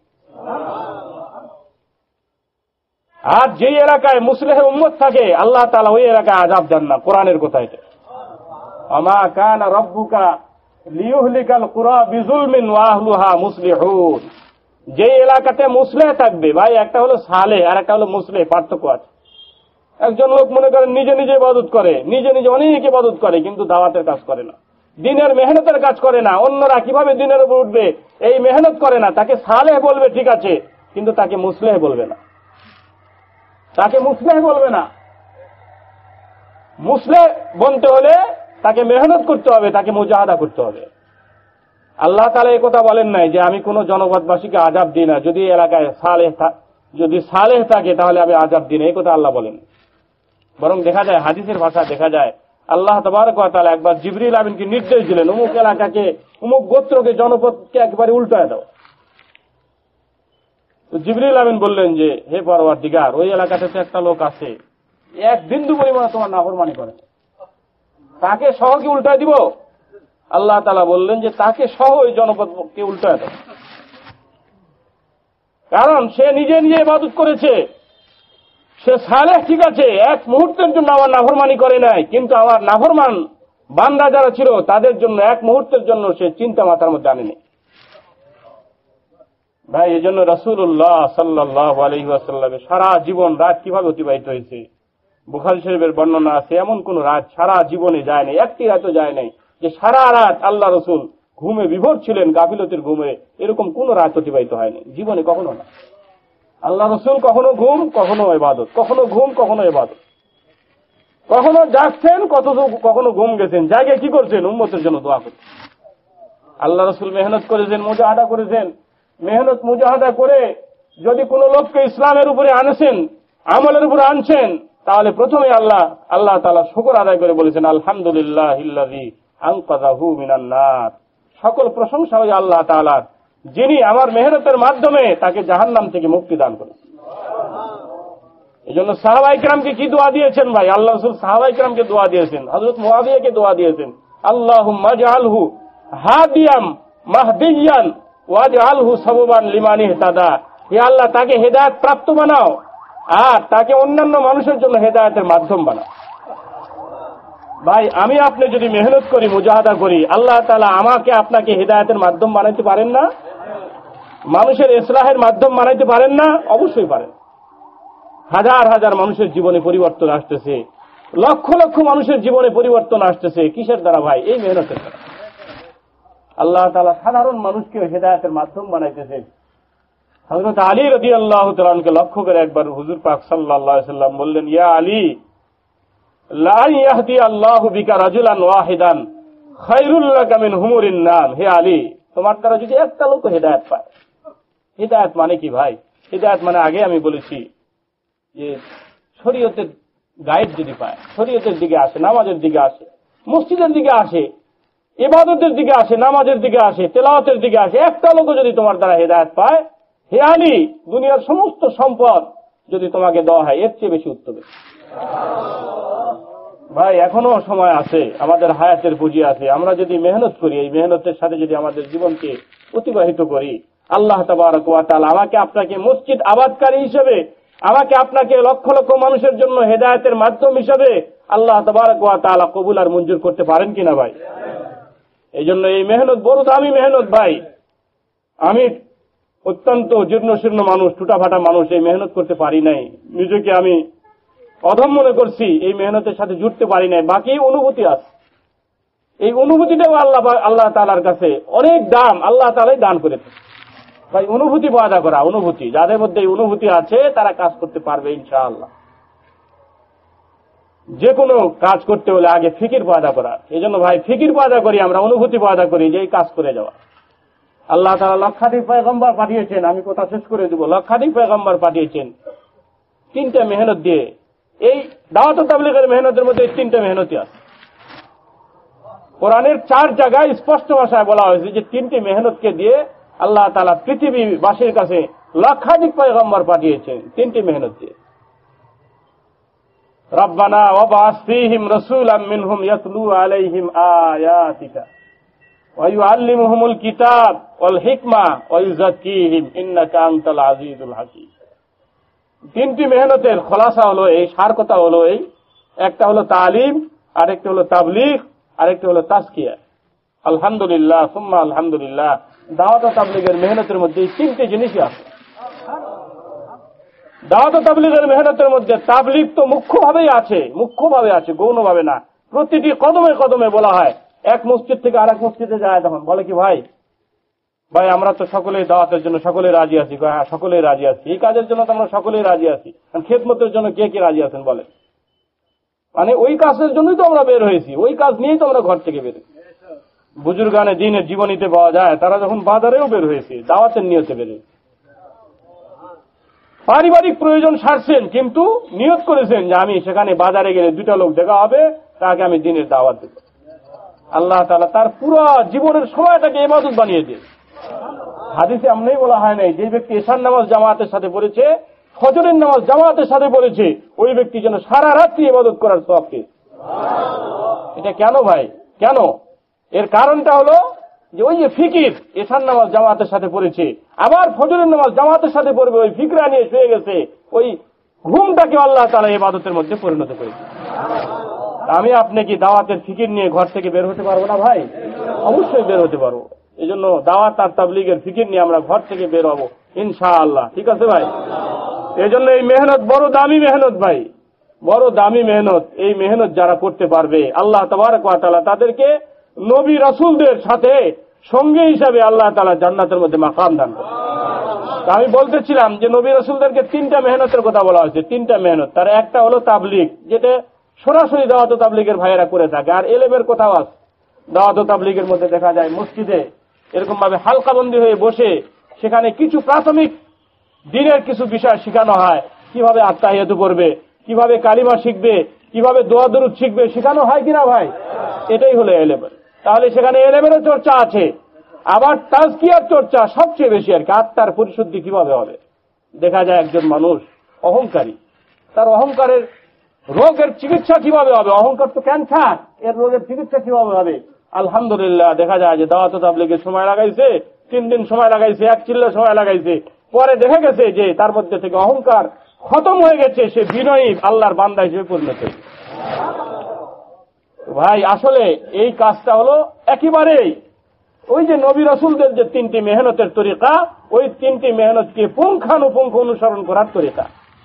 আর যে এলাকায় মুসলিহে উম্মত থাকে আল্লাহ তাআলা ওই এলাকায় আযাব দেন না। কোরআনের কথা এটা, আমা কানা রাব্বুকা লিয়ুহলিকাল কুরা বিজুলমিন ওয়া আহলুহা মুসলিহুন। যে এলাকাতে মুসলিহ থাকবে ভাই, একটা হলো সালেহ আর একটা হলো মুসলিহ, পার্থক্য আছে। একজন লোক মনে করেন নিজে নিজে ইবাদত করে, নিজে নিজে অনেক ইবাদত করে, কিন্তু দাওয়াতের কাজ করে না, দ্বীনের মেহনতের কাজ করে না, অন্যরা কিভাবে দ্বীনের উপর উঠবে এই মেহনত করে না। তাকে সালেহ বলবে ঠিক আছে, কিন্তু তাকে মুসলিহ বলবে না, তাকে মুসলিহ বলবে না। মুসলিহ বলতে হলে তাকে মেহনত করতে হবে, তাকে মুজাহাদা করতে হবে। আল্লাহ তাআলা এই কথা বলেন নাই যে আমি কোন জনপদবাসীকে আযাব দিই না, যদি এলাকায় সালেহ যদি সালেহ থাকে তাহলে আমি আযাব দিই না, এই কথা আল্লাহ বলেন। বরং দেখা যায় হাদিসের ভাষা দেখা যায় আল্লাহ তাবারক ওয়া তাআলা একবার জিবরিল আমিনকে নির্দেশ দিলেন অমুক এলাকাকে, অমুক গোত্রকে, জনপদকে একেবারে উল্টায় দাও। জিবরিল আমিন বললেন যে হে পরওয়ারদিগার, ওই এলাকাটাতে একটা লোক আছে এক বিন্দু পরিমাণে তোমার নাফরমানি করে, তাকে সহ কি উল্টায় দিব? আল্লাহ তাআলা বললেন যে তাকে সহ ওই জনপদকে উল্টায় দাও, কারণ সে নিজে নিজে ইবাদত করেছে, সে সালেহ ঠিক আছে, এক মুহূর্তের জন্য আমার নাফরমানি করে নাই, কিন্তু আমার নাফরমান বান্দা যারা ছিল তাদের জন্য এক মুহূর্তের জন্য সে চিন্তা মাথার মধ্যে আনেনি। ভাই এই জন্য রাসূলুল্লাহ সাল্লাল্লাহু আলাইহি ওয়াসাল্লামের সারা জীবন রাত কিভাবে অতিবাহিত হয়েছে বুখারী শরীফের বর্ণনা আছে, এমন কোন রাত সারা জীবনে যায় নাই, একটি রাতও যায় নাই যে সারা রাত আল্লাহ রসুল ঘুমে বিভোর ছিলেন, গাফিলতির ঘুমে, এরকম কোন রাত অতিবাহিত হয়নি জীবনে, কখনো না। আল্লাহ রসুল কখনো ঘুম, কখনো ইবাদত, কখনো ঘুম, কখনো ইবাদত, কখনো জাগছেন, কত কখনো ঘুম গেছেন, জাগে কি করছেন? উম্মতের জন্য দোয়া করছেন। আল্লাহ রসুল মেহনত করেছেন, মুজাহাদা করেছেন, মেহনত মুজাহাদা করে যদি কোন লোককে ইসলামের উপরে আনছেন, আমলের উপরে আনছেন, তাহলে প্রথমে আল্লাহ আল্লাহ তাআলা শুকর আদায় করে বলেছেন আলহামদুলিল্লাহিল্লাযী আনকাযাহু মিনান নার, সকল প্রশংসা ওই আল্লাহ তাআলার যিনি আমার মেহনতের মাধ্যমে তাকে জাহান্নাম থেকে মুক্তি দান করেন। এই জন্য সাহাবায়ে কেরামকে কি দোয়া দিয়েছেন ভাই? আল্লাহ রাসূল সাহাবায়ে কেরামকে দোয়া দিয়েছেন, হযরত মুআবিয়াকে দোয়া দিয়েছেন, আল্লাহুম্মা জাআলহু হাদিয়াম মাহদিয়ান ওয়াজআলহু সাবাবান লিমান ইহতাদা, হে আল্লাহ তাকে হেদায়েত প্রাপ্ত বানাও আর তাকে অন্যান্য মানুষের জন্য হেদায়েতের মাধ্যম বানাও। ভাই আমি আপনি যদি মেহনত করি, মুজাহাদা করি, আল্লাহ তাআলা আমাকে আপনাকে হেদায়েতের মাধ্যম বানাইতে পারেন না? মানুষের ইসলাহের মাধ্যম বানাইতে পারেন না? অবশ্যই পারেন। হাজার হাজার মানুষের জীবনে পরিবর্তন আসতেছে, লক্ষ লক্ষ মানুষের জীবনে পরিবর্তন আসতেছে, কিসের দ্বারা ভাই? এই মেহনতের দ্বারা। আল্লাহ তাআলা সাধারণ মানুষকে হেদায়েতের মাধ্যম বানাইতেছেন। হযরত আলী রাদিয়াল্লাহু তাআলা আনকে লক্ষ্য করে একবার হুজুর পাক সাল্লাল্লাহু আলাইহি সাল্লাম বললেন, ইয়া আলী লা ইয়াহদি আল্লাহু বিকা রাজুলান ওয়াহিদান খায়রুল লাকা মিন হুমুরিন নাম, হে আলী তোমার দ্বারা যদি একটা লোক হেদায়েত পায়। হেদায়েত মানে কি ভাই? হেদায়েত মানে আগে আমি বলেছি যে শরীয়তের গাইড যদি পায়, শরীয়তের দিকে আসে, নামাজের দিকে আসে, মসজিদের দিকে আসে, ইবাদতের দিকে আসে, নামাজের দিকে আসে, তেলাওয়াতের দিকে আসে, একটা লোক যদি তোমার দ্বারা হেদায়েত পায়, হে আলী দুনিয়ার সমস্ত সম্পদ যদি তোমাকে দেওয়া হয় এর চেয়ে বেশি উত্তম। ভাই এখনো সময় আছে, আমাদের হায়াতের পুঁজি আছে, আমরা যদি মেহনত করি, এই মেহনতের সাথে যদি আমাদের জীবনকে অতিবাহিত করি, আল্লাহ তাবারক ওয়া তাআলা আমাকে আপনাকে মসজিদ আবাদকারী হিসেবে, আমাকে আপনাকে লক্ষ লক্ষ মানুষের জন্য হেদায়েতের মাধ্যম হিসেবে আল্লাহ তাবারক ওয়া তাআলা কবুল আর মঞ্জুর করতে পারেন কিনা ভাই? এই জন্য এই মেহনত বড় দামি মেহনত ভাই। আমি অত্যন্ত জীর্ণ শীর্ণ মানুষ, টুটাফাটা মানুষ, এই মেহনত করতে পারি নাই, নিজেকে আমি অধম মনে করছি, এই মেহনতের সাথে জুড়তে পারি নাই, বাকি অনুভূতি আছে। এই অনুভূতিটাও আল্লাহ আল্লাহ তাআলার কাছে অনেক দাম, আল্লাহ তাআলাই দান করেছে ভাই। অনুভূতি পয়দা করা, অনুভূতি, যাদের মধ্যে এই অনুভূতি আছে তারা কাজ করতে পারবে ইনশাআল্লাহ। যে কোনো কাজ করতে হলে আগে ফিকির পয়দা করা, এই জন্য ভাই ফিকির পয়দা করি আমরা, অনুভূতি পয়দা করি যে এই কাজ করে যাওয়া। আল্লাহ তাআলা লক্ষাধিক পয়গম্বর পাঠিয়েছেন, আমি কথা শেষ করে দেব, লক্ষাধিক পয়গম্বর পাঠিয়েছেন তিনটা মেহনত দিয়ে। এই দাওয়াত ও তাবলীগের মেহনতের মধ্যে তিনটা মেহনতি আছে। কোরআনের চার জায়গায় স্পষ্ট ভাষায় বলা হয়েছে যে তিনটি মেহনতকে দিয়ে আল্লাহ তাআলা পৃথিবীবাসীর কাছে লক্ষাধিক পয়গম্বর পাঠিয়েছেন তিনটি মেহনত দিয়ে। রব্বানা ওয়াবআস ফীহিম রাসূলাম মিনহুম ইয়াতলু আলাইহিম আয়াতিকা ওয়া ইউআল্লিমুহুমুল কিতাব ওয়াল হিকমা ওয়া ইউযাক্কিহিম ইন্নাকা আনতাল আজিজুল হাকীম। তিনটি মেহনতের খোলাসা হলো এই, সার কথা হলো এই, একটা হলো তালিম, আরেকটা হলো তাবলীগ, আরেকটা হলো তাজকিয়া। আলহামদুলিল্লাহ সুম্মা আলহামদুলিল্লাহ, দাওয়াত ও তাবলীগের মেহনতের মধ্যে এই তিনটি জিনিসই আছে। দাওয়াত ও তাবলীগের মেহনতের মধ্যে তাবলীগ তো মুখ্যভাবেই আছে, মুখ্যভাবে আছে, গৌণভাবে না। প্রতিটি কদমে কদমে বলা হয়, এক মসজিদ থেকে আরেক মসজিদে যায়, তখন বলে কি ভাই ভাই আমরা তো সকলেই দাওয়াতের জন্য সকলেই রাজি আছি, হ্যাঁ সকলেই রাজি আছি, এই কাজের জন্য তো আমরা সকলেই রাজি আছি, খেদমতের জন্য কে কে রাজি আছেন বলেন? মানে ওই কাজের জন্যই তো আমরা বের হয়েছি, ওই কাজ নিয়েই তো আমরা ঘর থেকে বের হয়েছি। বুজুর্গানে দিনের জীবনীতে পাওয়া যায় তারা যখন বাজারেও বের হয়েছে, দাওয়াতের নিয়তে বের হয়েছে। পারিবারিক প্রয়োজন সারছেন, কিন্তু নিয়ত করেছেন যে আমি সেখানে বাজারে গেলে দুইটা লোক দেখা হবে, তাকে আমি দিনের দাওয়াত দেব। আল্লাহ তাআলা তার পুরো জীবনের সময়টাকে ইবাদত বানিয়ে দিয়েছে। হাদিসে এমনিই বলা হয় নাই যে ব্যক্তি এশার নামাজ জামাতের সাথে পড়েছে, ফজরের নামাজ জামাতের সাথে পড়েছে, ওই ব্যক্তি যেন সারা রাত্রি ইবাদত করার সওয়াব পেয়ে। এটা কেন ভাই, কেন? এর কারণটা হলো যে ওই যে ফিকির, এশার নামাজ জামাতের সাথে পড়েছে, আবার ফজরের নামাজ জামাতের সাথে পড়বে, ওই ফিকরা নিয়ে শুয়ে গেছে, ওই ঘুমটাকে আল্লাহ তাআলা ইবাদতের মধ্যে পরিণত করেছে। আমি আপনি কি দাওয়াতের ফিকির নিয়ে ঘর থেকে বের হতে পারবো না ভাই? অবশ্যই বের হতে পারবো। এই জন্য দাওয়াত আর তাবলীগের ফিকির নিয়ে আমরা ঘর থেকে বের হবো ইনশাআল্লাহ। ঠিক আছে ভাই? এই জন্য এই মেহনত বড় দামি মেহনত ভাই, বড় দামি মেহনত। এই মেহনত যারা করতে পারবে আল্লাহ তাবারক ওয়া তাআলা তাদেরকে নবী রাসূলদের সাথে সঙ্গী হিসাবে আল্লাহ তাআলা জান্নাতের মধ্যে মাকাম দান করবে। আমি বলতেছিলাম যে নবী রাসূলদেরকে তিনটা মেহনতের কথা বলা হয়েছে, তিনটা মেহনত। তার একটা হলো তাবলীগ, যেটা সরাসরি দাওয়াত ও তাবলীগের ভাইয়েরা করে থাকে। আর এলেমের কথাও আছে, দাওয়াত ও তাবলীগের মধ্যে দেখা যায় মসজিদে এরকম ভাবে হালকাবন্দি হয়ে বসে সেখানে কিছু প্রাথমিক দিনের কিছু বিষয় শেখানো হয়, কিভাবে আত্তাহিয়াতু করবে, কিভাবে কালিমা শিখবে, কিভাবে দোয়া দরুদ শিখবে, শেখানো হয় কিনা ভাই? এটাই হলো এলেম। তাহলে সেখানে এলেমেরও চর্চা আছে, আবার তাজকিয়ার চর্চা সবচেয়ে বেশি আর কি। আত্মার পরিশুদ্ধি কিভাবে হবে? দেখা যায় একজন মানুষ অহংকারী, তার অহংকারের রোগের চিকিৎসা কিভাবে হবে? অহংকার তো ক্যান্সার, এর রোগের চিকিৎসা কিভাবে হবে? আলহামদুলিল্লাহ দেখা যায় যে দাওয়াত ও তাবলীগের সময় লাগাইছে, তিন দিন সময় লাগাইছে, এক চিল্লা সময় লাগাইছে, পরে দেখা গেছে যে তার মধ্যে থেকে অহংকার খতম হয়ে গেছে, সে বিনয়ী আল্লাহর বান্দা হিসেবে পরিণত হয়েছে। ভাই আসলে এই কাজটা হলো একেবারেই ওই যে নবী রাসূলদের যে তিনটি মেহনতের তরিকা, ওই তিনটি মেহনতকে পুঙ্খানুপুঙ্খ অনুসরণ করার তরিকা।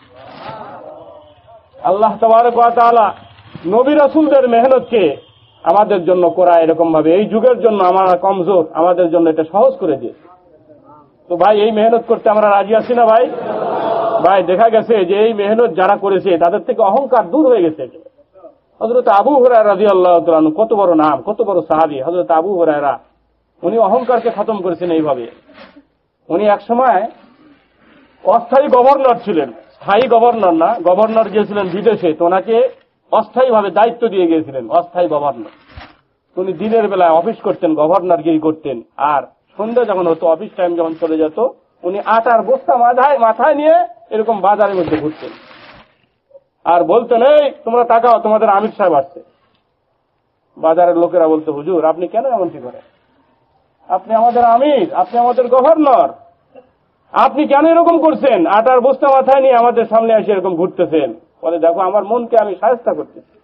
আল্লাহ তাবারক ওয়া তাআলা নবী রাসূলদের মেহনতকে আমাদের জন্য করা এরকম ভাবে, এই যুগের জন্য আমরা কমজোর, আমাদের জন্য এটা সহজ করে দিয়েছে। তো ভাই এই মেহনত করতে আমরা রাজি আছি না ভাই? ভাই দেখা গেছে যে এই মেহনত যারা করেছে তাদের থেকে অহংকার দূর হয়ে গেছে। হযরত আবু হুরায়রা রাদিয়াল্লাহু তাআলা আনহু, কত বড় নাম, কত বড় সাহাবী হযরত আবু হুরায়রা, উনি অহংকারকে খতম করেছেন এইভাবে। উনি এক সময় অস্থায়ী গভর্নর ছিলেন, স্থায়ী গভর্নর না, গভর্নর গিয়েছিলেন বিদেশে, তো ওনাকে অস্থায়ীভাবে দায়িত্ব দিয়ে গিয়েছিলেন, অস্থায়ী গভর্নর। উনি দিনের বেলায় অফিস করতেন, গভর্নরগিরি করতেন, আর সন্ধ্যা যখন হতো, অফিস টাইম যখন চলে যেত, উনি আটার বস্তা মাথায় মাথায় নিয়ে এরকম বাজারের মধ্যে ঘুরতেন আর বলতেন, এই তোমরা তাকাও, তোমাদের আমির সাহেব আসছে। বাজারের লোকেরা বলতো, হুজুর আপনি কেন এমনটি করেন? আপনি আমাদের আমির, আপনি আমাদের গভর্নর, আপনি কেন এরকম করছেন? আটার বস্তা মাথায় নিয়ে আমাদের সামনে এসে এরকম ঘুরতেছেন। বলে, দেখো আমার মনকে আমি শায়েস্তা করতেছি,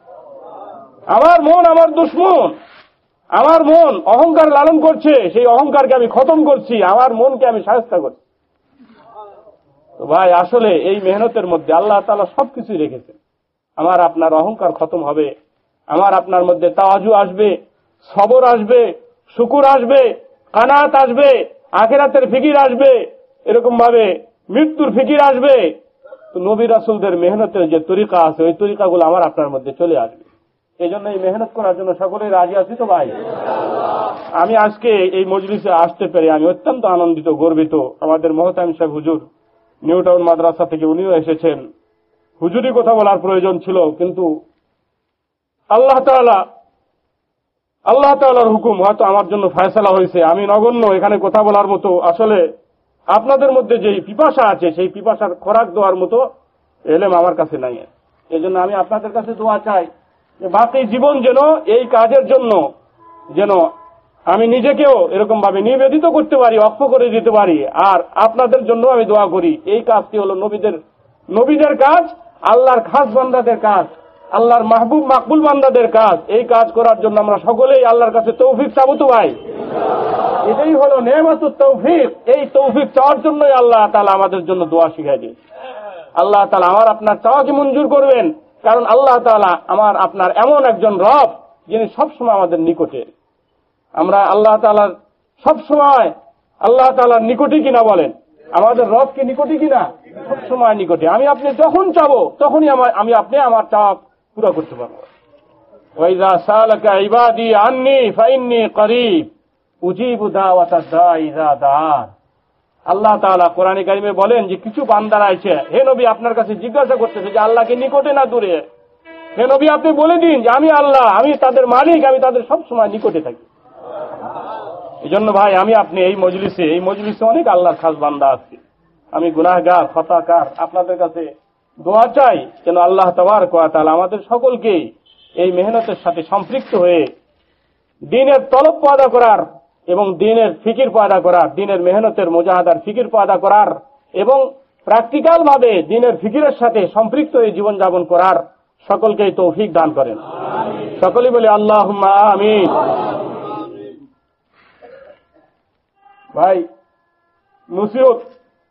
আমার মন আমার দুশমন, আমার মন অহংকার লালন করছে, সেই অহংকারকে আমি খতম করছি, আমার মনকে আমি শায়েস্তা করছি। তো ভাই আসলে এই মেহনতের মধ্যে আল্লাহ তাআলা সবকিছুই রেখেছেন। আমার আপনার অহংকার খতম হবে, আমার আপনার মধ্যে তাওয়াজু আসবে, সবর আসবে, শুকুর আসবে, কানাত আসবে, আখিরাতের ফিকির আসবে, এরকম ভাবে মৃত্যুর ফিকির আসবে। তো নবী রাসূলদের মেহনতের যে তরিকা আছে, ওই তরিকাগুলো আমার আপনার মধ্যে চলে আসবে। এই জন্য এই মেহনত করার জন্য সকলেই রাজি আছি তো ভাই? আমি আজকে এই মজলিসে আসতে পেরে আমি অত্যন্ত আনন্দিত, গর্বিত। আমাদের মহতামিম সাহেব হুজুর নিউ টাউন মাদ্রাসা থেকে উনিও এসেছেন। হুজুরি কথা বলার প্রয়োজন ছিল, কিন্তু আল্লাহ তাআলা আল্লাহ তাআলার হুকুম হয়তো আমার জন্য ফয়সালা হয়েছে। আমি নগণ্য, এখানে কথা বলার মতো আসলে আপনাদের মধ্যে যে পিপাসা আছে, সেই পিপাসার খোরাক দেওয়ার মতো এলেম আমার কাছে নাই। এই জন্য আমি আপনাদের কাছে দোয়া চাই যে বাকি জীবন যেন এই কাজের জন্য যেন আমি নিজেকেও এরকম ভাবে নিবেদিত করতে পারি, অক্ষ করে দিতে পারি। আর আপনাদের জন্য আমি দোয়া করি। এই কাজটি হলো নবীদের নবীদের কাজ, আল্লাহর খাস বান্দাদের কাজ, আল্লাহর মাহবুব মাকবুল বান্দাদের কাজ। এই কাজ করার জন্য আমরা সকলেই আল্লাহর কাছে তৌফিক চাবো তো ভাই? এটাই হলো নেমাতুত তৌফিক। এই তৌফিক চাওয়ার জন্যই আল্লাহ তাআলা আমাদের জন্য দোয়া শিখাই দিয়েছে। আল্লাহ তাআলা আমার আপনার চাওয়াকে মঞ্জুর করবেন, কারণ আল্লাহ তাআলা আমার আপনার এমন একজন রব যিনি সবসময় আমাদের নিকটে। আমরা আল্লাহ তাআলার সবসময় আল্লাহ তাআলার নিকটে কিনা বলেন? আমাদের রব কি নিকটে কিনা? সবসময় নিকটে। আমি আপনি যখন চাবো তখনই আমি আপনি আমার চাওয়া পুরো করতে পারবো। ওয়াইযা সালাকা ইবাদি আন্নী ফাইন্নী করিব উজিবু দাওয়াতাদ দাঈ ইযা দাআন। আল্লাহ তাআলা কোরআনে কারিমে বলেন যে কিছু বান্দারা আছে, হে নবী আপনার কাছে জিজ্ঞাসা করতেছে যে আল্লাহকে নিকটে না দূরে? হে নবী আপনি বলে দিন যে আমি আল্লাহ, আমি তাদের মালিক, আমি তাদের সব সময় নিকটে থাকি। এই জন্য ভাই আমি আপনি এই মজলিসে এই মজলিসে অনেক আল্লাহর খাস বান্দা আছে, আমি গুনাহগার খতাকার, আপনাদের কাছে দোয়া চাই যেন আল্লাহ তাবারক ওয়া তাআলা আমাদের সকলকে এই মেহনতের সাথে সম্পৃক্ত হয়ে দ্বীনের তলব পয়দা করার এবং দ্বীনের ফিকির পয়দা করার, দ্বীনের মেহনতের মুজাহাদার ফিকির পয়দা করার এবং প্র্যাকটিক্যাল ভাবে দ্বীনের ফিকিরের সাথে সম্পৃক্ত হয়ে জীবনযাপন করার সকলকেই তৌফিক দান করেন। সকলেই বলে আল্লাহুম্মা আমিন। ভাই নসিহত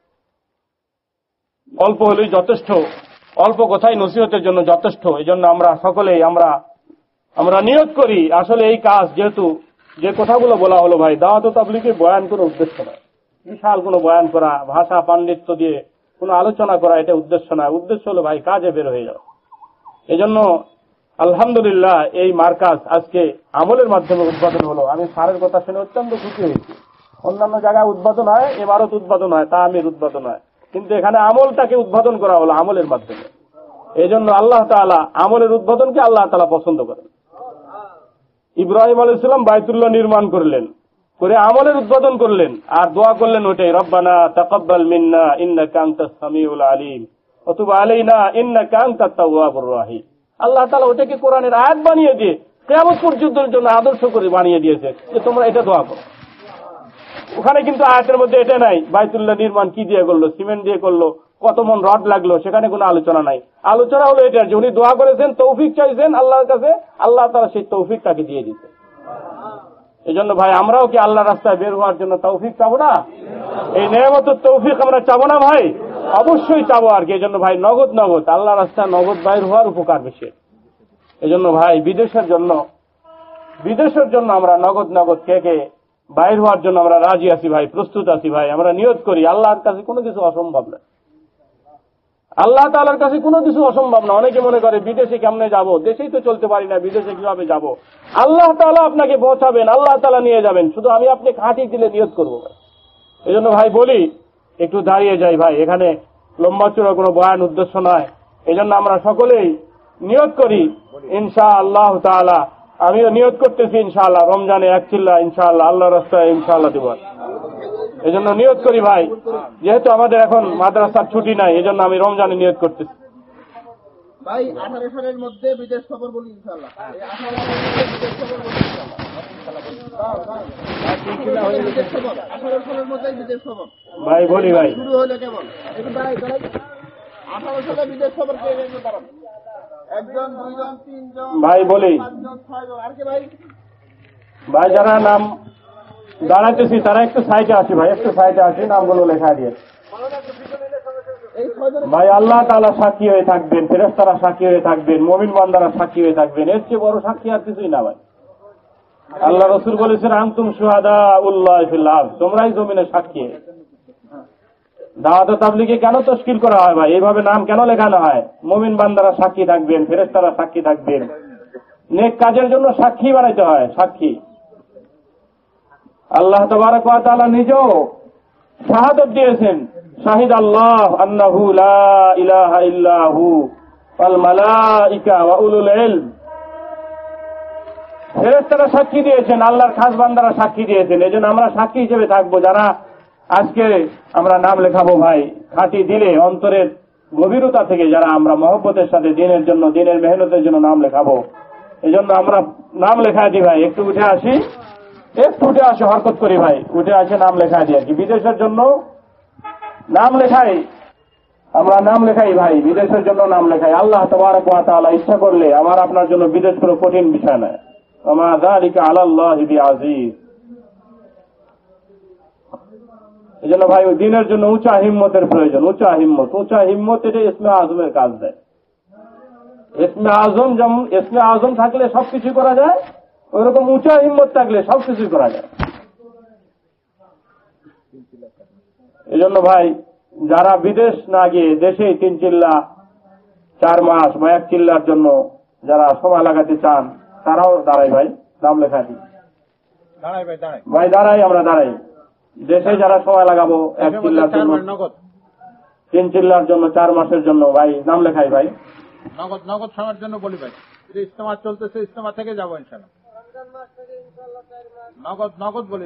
অল্প হলেই যথেষ্ট, অল্প কথাই নসিহতের জন্য যথেষ্ট। এই জন্য আমরা সকলেই আমরা আমরা নিয়ত করি, আসলে এই কাজ যেহেতু যে কথাগুলো বলা হলো ভাই, দাওয়াত ও তাবলীগে বয়ান কোনো উদ্দেশ্য নয়, বিশাল কোনো বয়ান করা, ভাষা পাণ্ডিত্য দিয়ে কোনো আলোচনা করা, এটা উদ্দেশ্য নয়। উদ্দেশ্য হলো ভাই কাজে বের হয়ে যাওয়া। এই জন্য আলহামদুলিল্লাহ এই মার্কাজ আজকে আমলের মাধ্যমে উদ্বোধন হলো। আমি স্যারের কথা শুনে অত্যন্ত খুশি হয়েছি। অন্যান্য জায়গায় উদ্বোধন হয়, ইমারত উদ্বোধন হয়, তা আমির উদ্বোধন হয়, কিন্তু এখানে আমলটাকে উদ্বোধন করা হলো আমলের মাধ্যমে। এই জন্য আল্লাহ তাআলা আমলের উদ্বোধনকে আল্লাহ তাআলা পছন্দ করেন। ইব্রাহিম আলাইহিস সালাম বাইতুল্লাহ নির্মাণ করলেন, করে আমলের উদ্বোধন করলেন আর দোয়া করলেন ওইটাই, রব্বানা তাকাব্বাল মিন্না ইন্নাকা আনতাস সামিউল আলিম ওয়া তুব আলাইনা ইন্নাকা আনতাত তাওয়াবুর রাহিম। আল্লাহ তাআলা ওটাকে কোরআনের আয়াত বানিয়ে দিয়ে কিয়ামত পর্যন্তের জন্য আদর্শ করে বানিয়ে দিয়েছে যে তোমরা এটা দোয়া করো। ওখানে কিন্তু আয়াতের মধ্যে এটা নাই বাইতুল্লাহ নির্মাণ কি দিয়ে করলো, সিমেন্ট দিয়ে করলো, কত মন রড লাগলো, সেখানে কোনো আলোচনা নাই। আলোচনা হলো এটা যে উনি দোয়া করেছেন, তৌফিক চাইছেন আল্লাহর কাছে, আল্লাহ তাআলা সেই তৌফিক তাকে দিয়ে দিতেন। এই জন্য ভাই আমরাও কি আল্লাহর রাস্তায় বের হওয়ার জন্য তৌফিক চাবো না? এই নেয়ামতের তৌফিক আমরা চাবো না ভাই? অবশ্যই চাবো। আর কি এই জন্য ভাই নগদ নগদ আল্লাহর রাস্তায় নগদ বাইর হওয়ার উপকার বেশি। এই জন্য ভাই বিদেশের জন্য বিদেশের জন্য আমরা নগদ নগদ কে কে বাইর হওয়ার জন্য আমরা রাজি আছি ভাই, প্রস্তুত আছি ভাই। আমরা নিয়ত করি আল্লাহর কাছে কোনো কিছু অসম্ভব না, আল্লাহ তাআলার কাছে কোনো কিছু অসম্ভব না। অনেকে মনে করে বিদেশে কেমনে যাব, দেশেই তো চলতে পারি না, বিদেশে কিভাবে যাব? আল্লাহ তাআলা আপনাকে পৌঁছাবেন, আল্লাহ তাআলা নিয়ে যাবেন, শুধু আমি আপনি খাঁটি দিলে নিয়ত করবো ভাই। এই জন্য ভাই বলি একটু দাঁড়িয়ে যাই ভাই, এখানে লম্বা চূড়া কোনো বয়ান উদ্দেশ্য নয়। এই জন্য আমরা সকলেই নিয়ত করি ইনশাআল্লাহ তাআলা। আমিও নিয়ত করতেছি ইনশাআল্লাহ রমজানে এক চিল্লা ইনশাআল্লাহ আল্লাহর রাস্তায় ইনশাআল্লাহ দেব। এই জন্য নিয়ত করি ভাই, যেহেতু আমাদের এখন মাদ্রাসার ছুটি নাই, এই জন্য আমি রমজানে নিয়ত করতেছি ভাই। আঠারো সালের মধ্যে বিদেশ সফর বলি ইনশাআল্লাহ, এই আঠারো সালের মধ্যে বিদেশ সফর বলি ইনশাআল্লাহ, আঠারো সালের মধ্যে বিদেশ সফর ভাই বলি ভাই শুরু হলো কেমন? আঠারো সালে বিদেশ সফর কে দাঁড়ান? একজন, দুইজন, তিনজন, ভাই বলি পাঁচজন, ছয়জন, আর কি ভাই? ভাই যারা নাম দাঁড়াইতেছি তারা একটু সাইডে আসি ভাই, একটু সাইডে আসি, নামগুলো লেখা দিয়ে ভাই। আল্লাহ তাআলা সাক্ষী হয়ে থাকবেন, ফেরেশতারা সাক্ষী হয়ে থাকবেন, মুমিন বান্দারা সাক্ষী হয়ে থাকবেন। এর চেয়ে বড় সাক্ষী আর কিছুই না ভাই। আল্লাহ রাসূল বলেছেন আনতুম শুহাদাউল্লাহি ফিল আরদ, তোমরাই জমিনে সাক্ষী। দাওয়াত ও তাবলীগে কেন তাশকিল করা হয় ভাই? এইভাবে নাম কেন লেখানো হয়? মুমিন বান্দারা সাক্ষী থাকবেন, ফেরেশতারা সাক্ষী থাকবেন, নেক কাজের জন্য সাক্ষী বানাইতে হয়, সাক্ষী। আল্লাহ তাবারক ওয়া তাআলা নিজেও শাহাদাত দিয়েছেন, শাহিদ আল্লাহ আন্নাহু লা ইলাহা ইল্লা হু ওয়াল মালায়েকা ওয়া উলুল ইলম। ফেরেশতারা সাক্ষী দিয়েছেন, আল্লাহর খাস বান্দারা সাক্ষী দিয়েছেন। এজন্য আমরা সাক্ষী হিসেবে থাকবো। যারা আজকে আমরা নাম লেখাবো ভাই, খাঁটি দিলে অন্তরের গভীরতা থেকে যারা আমরা মহব্বতের সাথে দিনের জন্য, দিনের মেহনতের জন্য নাম লেখাবো, এজন্য আমরা নাম লেখায় দিই ভাই। একটু উঠে আসি, একটু উঠে আসি, হরকত করি ভাই, উঠে আসে নাম লেখায় দিই আর কি। বিদেশের জন্য নাম লেখাই, আমরা নাম লেখাই ভাই, বিদেশের জন্য নাম লেখাই। আল্লাহ তাবারক ওয়া তাআলা ইচ্ছা করলে আমার আপনার জন্য বিদেশ কোনো কঠিন বিষয় নয়। ওমা যালিকা আলাল্লাহি বিআযীজ। এই জন্য ভাই ওই দিনের জন্য উঁচা হিম্মতের প্রয়োজন, উঁচা হিম্মত। উঁচা হিম্মত এটা ইসমে আজমের কাজ দেয়। ইসমে আজম যেমন, ইসমে আজম থাকলে সবকিছু করা যায়, ওইরকম উঁচা হিম্মত থাকলে সবকিছু করা যায়। এই জন্য ভাই যারা বিদেশ না গিয়ে দেশেই তিন চিল্লা চার মাস বা এক চিল্লার জন্য যারা সময় লাগাতে চান তারাও দাঁড়াই ভাই, নাম লেখা দিই ভাই, দাঁড়াই, আমরা দাঁড়াই। দেশে যারা সময় লাগাবো এক চিল্লার জন্য, তিন চিল্লার জন্য, চার মাসের জন্য ভাই নাম লেখাই ভাই। নগদ নগদ সময়ের জন্য বলি ভাই, ইজতেমা চলতেছে, ইজতেমা থেকে যাবো ইনশাআল্লাহ। নগদ নগদ বলি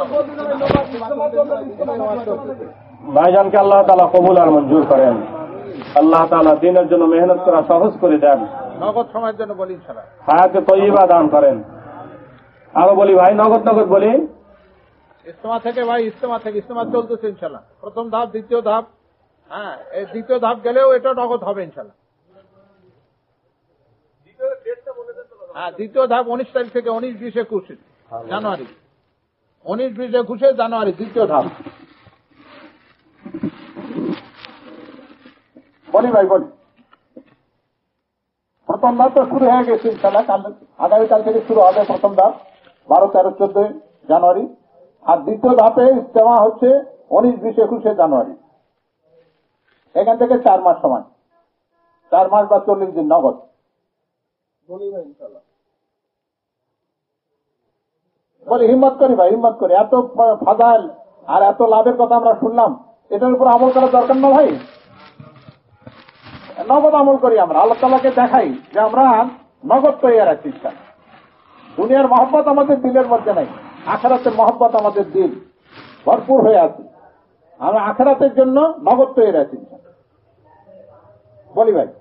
ভাইজানকে আল্লাহ তাআলা কবুল আর মঞ্জুর করেন। আল্লাহ তাআলা দিনের জন্য মেহনত করা সহজ করে দেন। নগদ সময়ের জন্য বলি ইনশাআল্লাহ। হায়াতে তয়্যিবা দান করেন। আরো বলি ভাই, নগদ নগদ বলি। ইজতেমা থেকে ভাই, ইজতেমা থেকে ইজতেমা চলতেছে ইনশাআল্লাহ। প্রথম ধাপ, দ্বিতীয় ধাপ, হ্যাঁ এই দ্বিতীয় ধাপ গেলেও এটা নগদ হবে ইনশাআল্লাহ। হ্যাঁ দ্বিতীয় ধাপ উনিশ তারিখ থেকে উনিশ বিশ একুশ জানুয়ারি, উনিশ বিশ একুশে জানুয়ারি দ্বিতীয় ধাপ। বলি ভাই বলি, প্রথম ধাপ তো শুরু হয়ে গেছে ইনশাআল্লাহ। আগামীকাল থেকে শুরু হবে প্রথম ধাপ, বারো তেরো চোদ্দই জানুয়ারি। আর দ্বিতীয় ধাপে ইজতেমা হচ্ছে উনিশ বিশ একুশে জানুয়ারি। এখান থেকে চার মাস সময়, চার মাস বা চল্লিশ দিন নগদ। বলি ভাই ইনশাআল্লাহ। বলি হিম্মত করি ভাই, হিম্মত করি। এত ফাজাইল আর এত লাভের কথা আমরা শুনলাম, এটার উপর আমল করার দরকার না ভাই? নগদ আমল করি আমরা, আল্লাহ তাআলাকে দেখাই যে আমরা নগদ তৈরি রাখছি। দুনিয়ার মহব্বত আমাদের দিলের মধ্যে নাই, আখিরাতের মহব্বত আমাদের দিল ভরপুর হয়ে আছে। আমরা আখিরাতের জন্য নগদ তৈরি আছি। বলি ভাই।